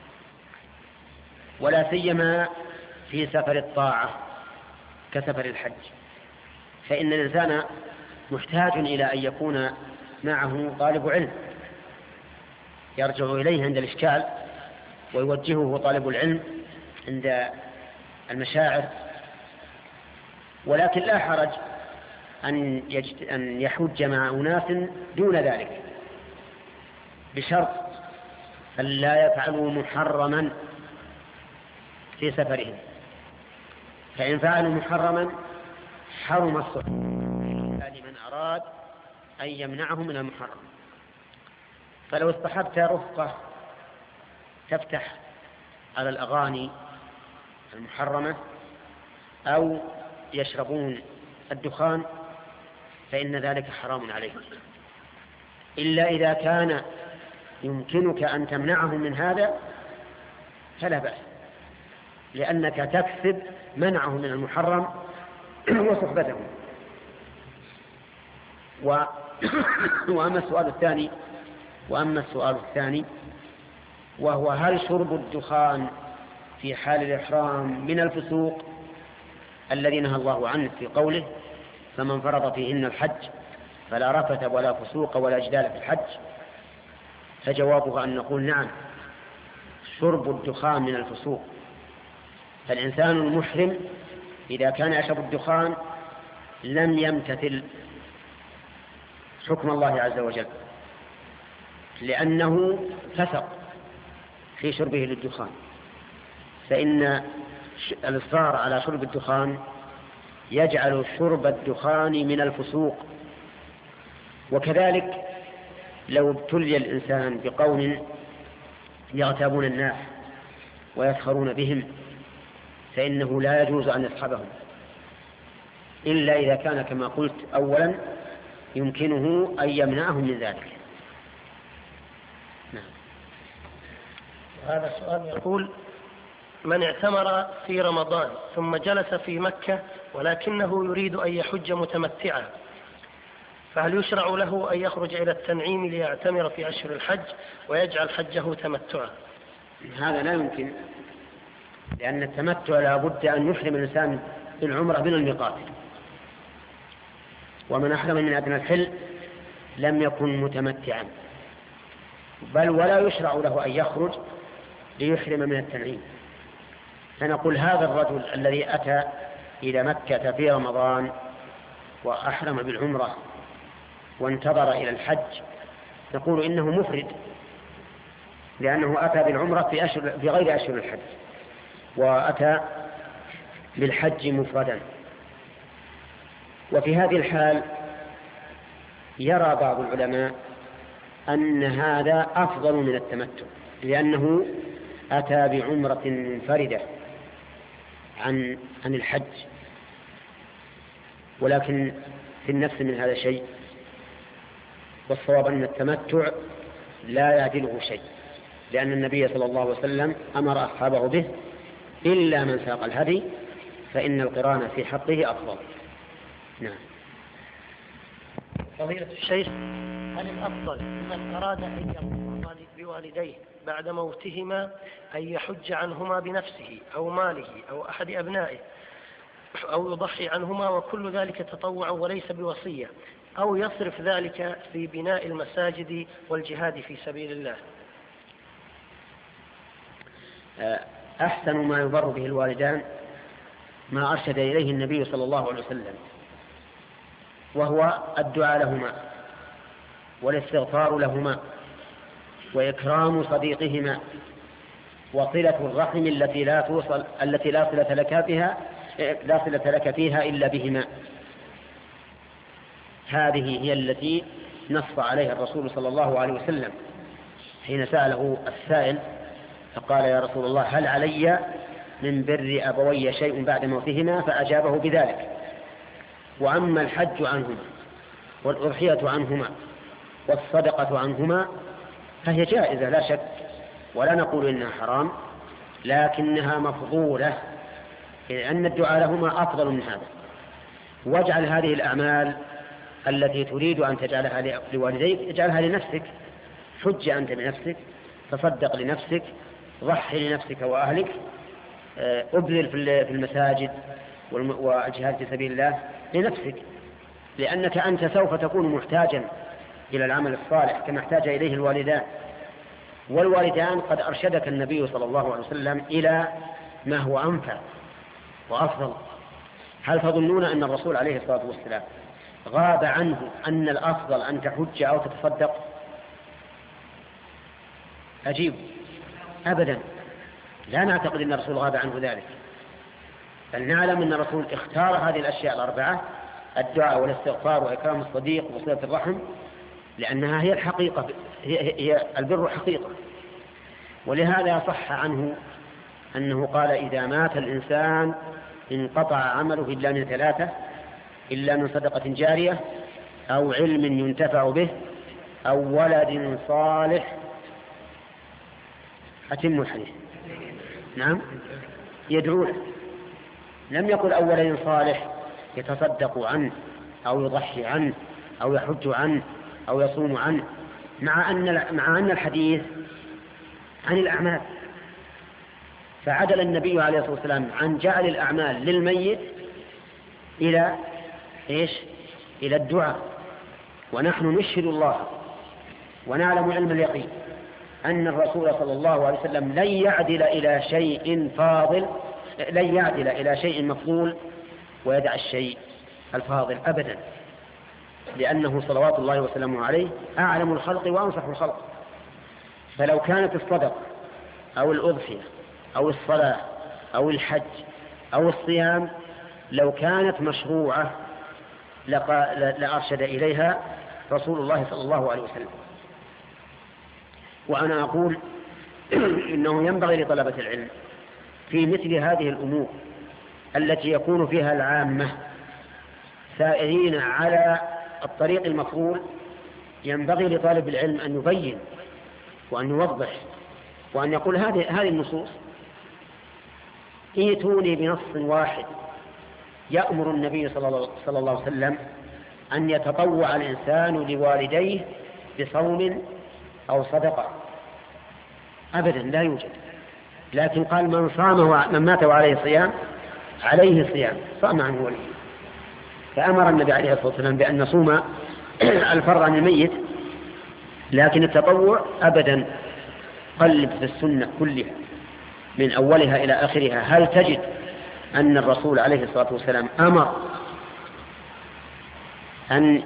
Speaker 1: ولا سيما في سفر الطاعة كسفر الحج، فإن الإنسان محتاج إلى أن يكون معه طالب علم يرجع إليه عند الإشكال ويوجهه طالب العلم عند المشاعر. ولكن لا حرج أن, أن يحج مع أناس دون ذلك، بشرط أن لا يفعلوا محرما في سفرهم، فإن فعلوا محرما حرم الصحبة لمن أراد أن يمنعه من المحرم. فلو استحبت رفقة تفتح على الأغاني المحرمة أو يشربون الدخان فإن ذلك حرام عليه، إلا إذا كان يمكنك أن تمنعهم من هذا فلا بأس، لأنك تكسب منعه من المحرم وصحبته. و... وأما السؤال الثاني وأما السؤال الثاني وهو هل شرب الدخان في حال الإحرام من الفسوق الذي نهى الله عنه في قوله فمن فرض فيهن الحج فلا رفث ولا فسوق ولا جدال في الحج، فجوابه أن نقول نعم، شرب الدخان من الفسوق. فالإنسان المحرم إذا كان يشرب الدخان لم يمتثل حكم الله عز وجل، لأنه فسق في شربه للدخان، فإن الإصرار على شرب الدخان يجعل شرب الدخان من الفسوق. وكذلك لو ابتلي الإنسان بقوم يغتابون الناس ويسخرون بهم فإنه لا يجوز أن يصحبهم إلا إذا كان كما قلت أولا يمكنه أن يمنعهم من ذلك.
Speaker 2: نعم. هذا سؤال يقول: من اعتمر في رمضان ثم جلس في مكة ولكنه يريد أن يحج متمتعا، فهل يشرع له أن يخرج إلى التنعيم ليعتمر في أشهر الحج ويجعل حجه تمتعا؟
Speaker 1: هذا لا يمكن، لأن التمتع لا بد أن يحرم الإنسان بالعمرة من الميقات، ومن أحرم من أدنى الحل لم يكن متمتعا، بل ولا يشرع له أن يخرج ليحرم من التنعيم. فنقول هذا الرجل الذي أتى إلى مكة في رمضان وأحرم بالعمرة وانتظر إلى الحج نقول إنه مفرد، لأنه أتى بالعمرة في, أشهر في غير أشهر الحج وأتى بالحج مفردا. وفي هذه الحال يرى بعض العلماء أن هذا أفضل من التمتع، لأنه أتى بعمرة منفردة عن عن الحج. ولكن في النفس من هذا شيء، والصواب أن التمتع لا يعدله شيء، لأن النبي صلى الله عليه وسلم أمر أصحابه به إلا من ساق الهدي فإن القران في حقه أفضل. نعم.
Speaker 2: فضيلة الشيخ، هل الأفضل من أراد أن يقوم بوالديه بعد موتهما أن يحج عنهما بنفسه أو ماله أو أحد أبنائه أو يضحي عنهما وكل ذلك تطوع وليس بوصية، أو يصرف ذلك في بناء المساجد والجهاد في سبيل الله؟
Speaker 1: أحسن ما يبر به الوالدان ما أرشد إليه النبي صلى الله عليه وسلم، وهو الدعاء لهما والاستغفار لهما وإكرام صديقهما وصلة الرحم التي لا توصل التي لا صلة لك فيها لا صلة لك فيها إلا بهما. هذه هي التي نص عليها الرسول صلى الله عليه وسلم حين سأله السائل فقال: يا رسول الله، هل علي من بر أبوي شيء بعد موتهما؟ فأجابه بذلك. وأما الحج عنهما والأضحية عنهما والصدقة عنهما فهي جائزة لا شك، ولا نقول إنها حرام، لكنها مفضولة، لأن الدعاء لهما أفضل من هذا. واجعل هذه الأعمال التي تريد أن تجعلها لوالديك اجعلها لنفسك، حج أنت بنفسك، تصدق لنفسك، ضحي لنفسك وأهلك، أبذل في المساجد والجهاد في سبيل الله لنفسك، لأنك أنت سوف تكون محتاجا إلى العمل الصالح كما احتاج إليه الوالدان، والوالدان قد أرشدك النبي صلى الله عليه وسلم إلى ما هو أنفع وأفضل. هل تظنون أن الرسول عليه الصلاة والسلام غاب عنه أن الأفضل أن تحج أو تتصدق؟ أجيب، أبدا، لا نعتقد أن الرسول غاب عنه ذلك، بل نعلم أن الرسول اختار هذه الأشياء الأربعة: الدعاء والاستغفار وإكرام الصديق وصلة الرحم، لأنها هي الحقيقة، هي, هي البر حقيقة. ولهذا صح عنه أنه قال: إذا مات الإنسان انقطع عمله إلا من ثلاثة: إلا من صدقة جارية، أو علم ينتفع به، أو ولد صالح. أتم الحديث. نعم، يدعو له. لم يقل أو ولد صالح يتصدق عنه أو يضحي عنه أو يحج عنه أو يصوم عنه، مع أن مع أن الحديث عن الأعمال، فعدل النبي عليه الصلاة والسلام عن جعل الأعمال للميت إلى إيش؟ إلى الدعاء. ونحن نشهد الله ونعلم علم اليقين أن الرسول صلى الله عليه وسلم لن يعدل إلى شيء فاضل، لن يعدل إلى شيء مفضول ويدع الشيء الفاضل أبدا، لأنه صلوات الله وسلامه عليه أعلم الخلق وأنصح الخلق. فلو كانت الصدقة أو الأضحية أو الصلاة أو الحج أو الصيام لو كانت مشروعة لأرشد إليها رسول الله صلى الله عليه وسلم. وأنا أقول إنه ينبغي لطلبة العلم في مثل هذه الأمور التي يكون فيها العامة سائرين على الطريق المفضول، ينبغي لطالب العلم أن يبين وأن يوضح وأن يقول: هذه هذه النصوص ائتوني بنص واحد يأمر النبي صلى الله عليه وسلم أن يتطوع الإنسان لوالديه بصوم أو صدقة. أبدا لا يوجد. لكن قال: من صام ومن مات وعليه صيام عليه صيام، صام عنه وليه. فأمر النبي عليه الصلاة والسلام بأن نصوم الفرض عن الميت، لكن التطوع أبدا. قلب في السنة كلها من أولها إلى آخرها، هل تجد أن الرسول عليه الصلاة والسلام أمر أن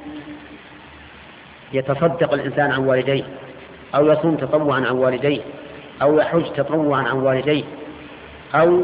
Speaker 1: يتصدق الإنسان عن والديه، أو يصوم تطوعا عن والديه، أو يحج تطوعا عن والديه، أو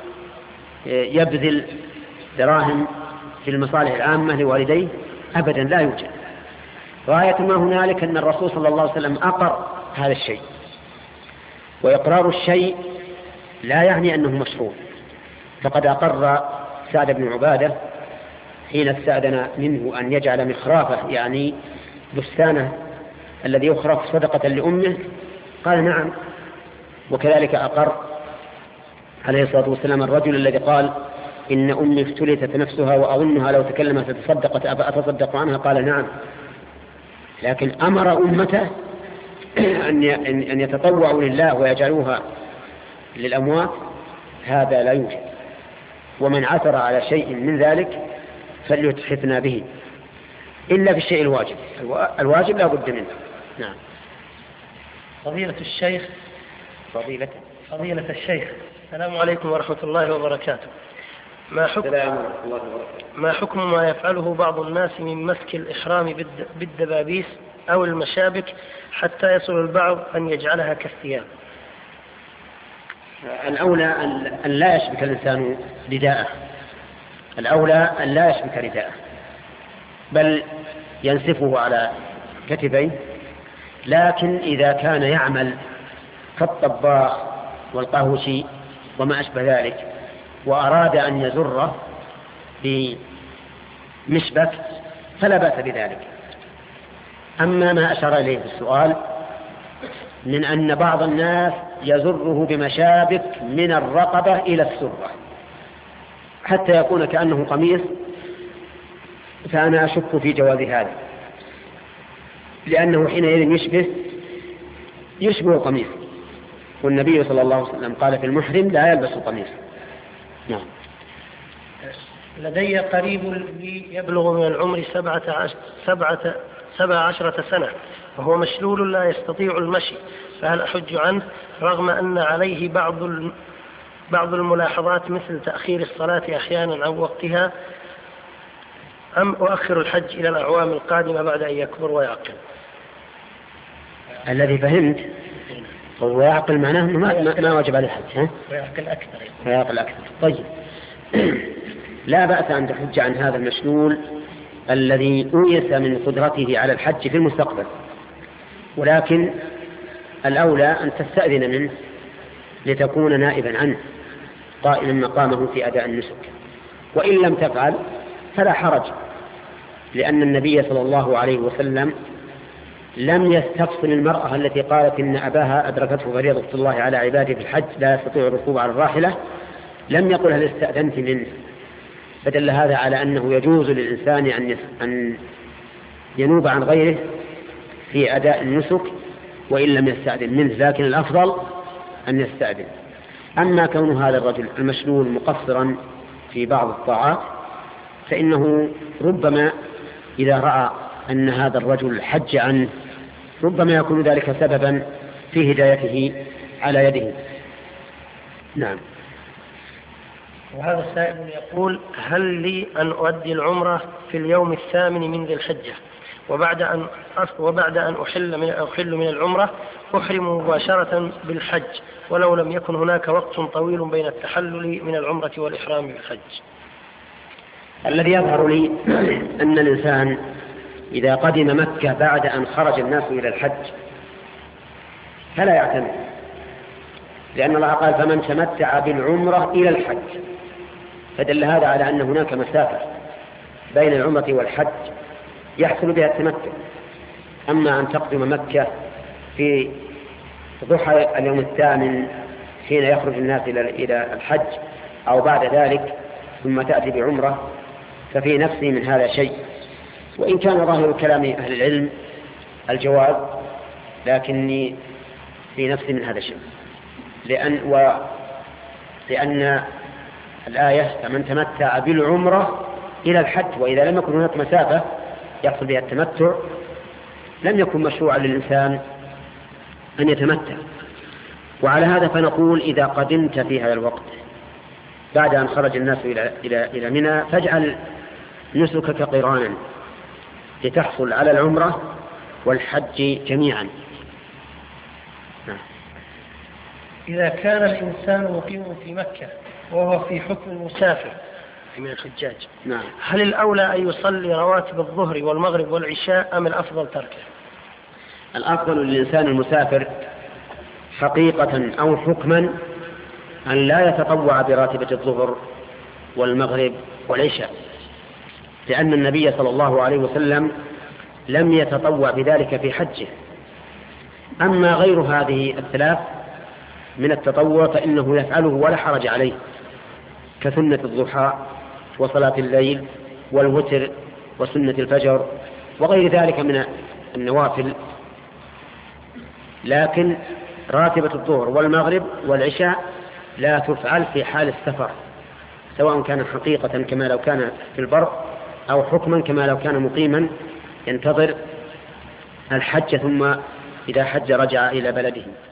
Speaker 1: يبذل دراهم في المصالح العامة لوالديه؟ أبدا لا يوجد. غاية ما هنالك أن الرسول صلى الله عليه وسلم أقر هذا الشيء، وإقرار الشيء لا يعني أنه مشروع. فقد أقر سعد بن عبادة حين استأذن منه أن يجعل مخرافه، يعني بستانه الذي يخرف صدقة لأمه، قال: نعم. وكذلك أقر عليه الصلاة والسلام الرجل الذي قال: إن أمي افتلتت نفسها وأظنها لو تكلمت تصدقت أفأتصدق عنها، قال: نعم. لكن أمر أمته أن يتطوعوا لله ويجعلوها للأموات، هذا لا يوجد. ومن عثر على شيء من ذلك فليتحفنا به، إلا في الشيء الواجب. الواجب لا بد منه. نعم.
Speaker 2: فضيلة الشيخ
Speaker 1: فضيلة
Speaker 2: فضيلة الشيخ السلام عليكم ورحمة الله وبركاته. ما حكم ما حكم ما يفعله بعض الناس من مسك الإحرام بالدبابيس أو المشابك حتى يصل البعض أن يجعلها كالثياب؟
Speaker 1: الأولى أن لا يشبك الإنسان رداءه، الأولى أن لا يشبك رداءه، بل ينسفه على كتفيه. لكن إذا كان يعمل كالطباخ والقهوشي وما أشبه ذلك وأراد أن يزره بمشبك فلا بأس بذلك. أما ما أشار إليه في السؤال من أن بعض الناس يزره بمشابك من الرقبة إلى السرة حتى يكون كأنه قميص، فأنا أشك في جواز هذا، لأنه حينئذ يشبه يشبه القميص، والنبي صلى الله عليه وسلم قال في المحرم لا يلبس القميص. نعم.
Speaker 2: لدي قريب لي يبلغ من العمر سبعة عشر سبعة سبع عشرة سنة وهو مشلول لا يستطيع المشي، فهل أحج عنه رغم أن عليه بعض بعض الملاحظات مثل تأخير الصلاة أحيانا عن وقتها، أم أؤخر الحج إلى الأعوام القادمة بعد أن يكبر ويعقل؟
Speaker 1: الذي فهمت ويعقل معناه ما, ما واجب عليه الحج. ها؟
Speaker 2: ويعقل أكثر.
Speaker 1: ويعقل أكثر. طيب. لا بأس أن تحج عن هذا المشلول الذي أويس من قدرته على الحج في المستقبل، ولكن الأولى أن تستأذن منه لتكون نائبا عنه قائما مقامه في أداء النسك، وإن لم تفعل فلا حرج، لأن النبي صلى الله عليه وسلم لم يستفصل المرأة التي قالت إن أباها أدركته فريضة الله على عباده في الحج لا يستطيع الركوب على الراحلة، لم يقل هل استأذنت منه، فدل هذا على أنه يجوز للإنسان أن ينوب عن غيره في أداء النسك وإن لم يستأذن منه، لكن الأفضل أن يستأذن. أما كون هذا الرجل المشلول مقصرا في بعض الطاعات فإنه ربما إذا رأى أن هذا الرجل حج عنه ربما يكون ذلك سببا في هدايته على يده. نعم.
Speaker 2: وهذا السائل يقول: هل لي أن أؤدي العمرة في اليوم الثامن من ذي الحجة وبعد أن وبعد أن أحل من أحل من العمرة أحرم مباشرة بالحج ولو لم يكن هناك وقت طويل بين التحلل من العمرة والإحرام بالحج؟
Speaker 1: الذي يظهر لي أن الإنسان إذا قدم مكة بعد أن خرج الناس إلى الحج فلا يعتمد، لأن الله قال: فمن تمتع بالعمرة إلى الحج، فدل هذا على أن هناك مسافة بين العمرة والحج يحصل بها التمتع. أما أن تقدم مكة في ضحى اليوم الثامن حين يخرج الناس إلى الحج أو بعد ذلك ثم تأتي بعمرة ففي نفسي من هذا شيء، وإن كان ظاهر كلام أهل العلم الجواز، لكني في نفسي من هذا الشيء، لأن, و... لأن الآية: فمن تمتع بالعمرة إلى الحج، وإذا لم يكن هناك مسافة يحصل بها التمتع لم يكن مشروعا للإنسان أن يتمتع. وعلى هذا فنقول: إذا قدمت في هذا الوقت بعد أن خرج الناس إلى, إلى... إلى منى فاجعل نسكك قرانا لتحصل على العمرة والحج جميعا.
Speaker 2: إذا كان الإنسان مقيم في مكة وهو في حكم المسافر من الحجاج،
Speaker 1: نعم،
Speaker 2: هل الأولى أن يصلي رواتب الظهر والمغرب والعشاء أم الأفضل تركه؟
Speaker 1: الأفضل للإنسان المسافر حقيقة أو حكما أن لا يتطوع براتبة الظهر والمغرب والعشاء، لأن النبي صلى الله عليه وسلم لم يتطوع بذلك في حجه. أما غير هذه الثلاث من التطوع فإنه يفعله ولا حرج عليه، كسنة الضحى وصلاة الليل والوتر وسنة الفجر وغير ذلك من النوافل. لكن راتبة الظهر والمغرب والعشاء لا تفعل في حال السفر، سواء كان حقيقة كما لو كان في البر أو حكما كما لو كان مقيما ينتظر الحج ثم إذا حج رجع إلى بلده.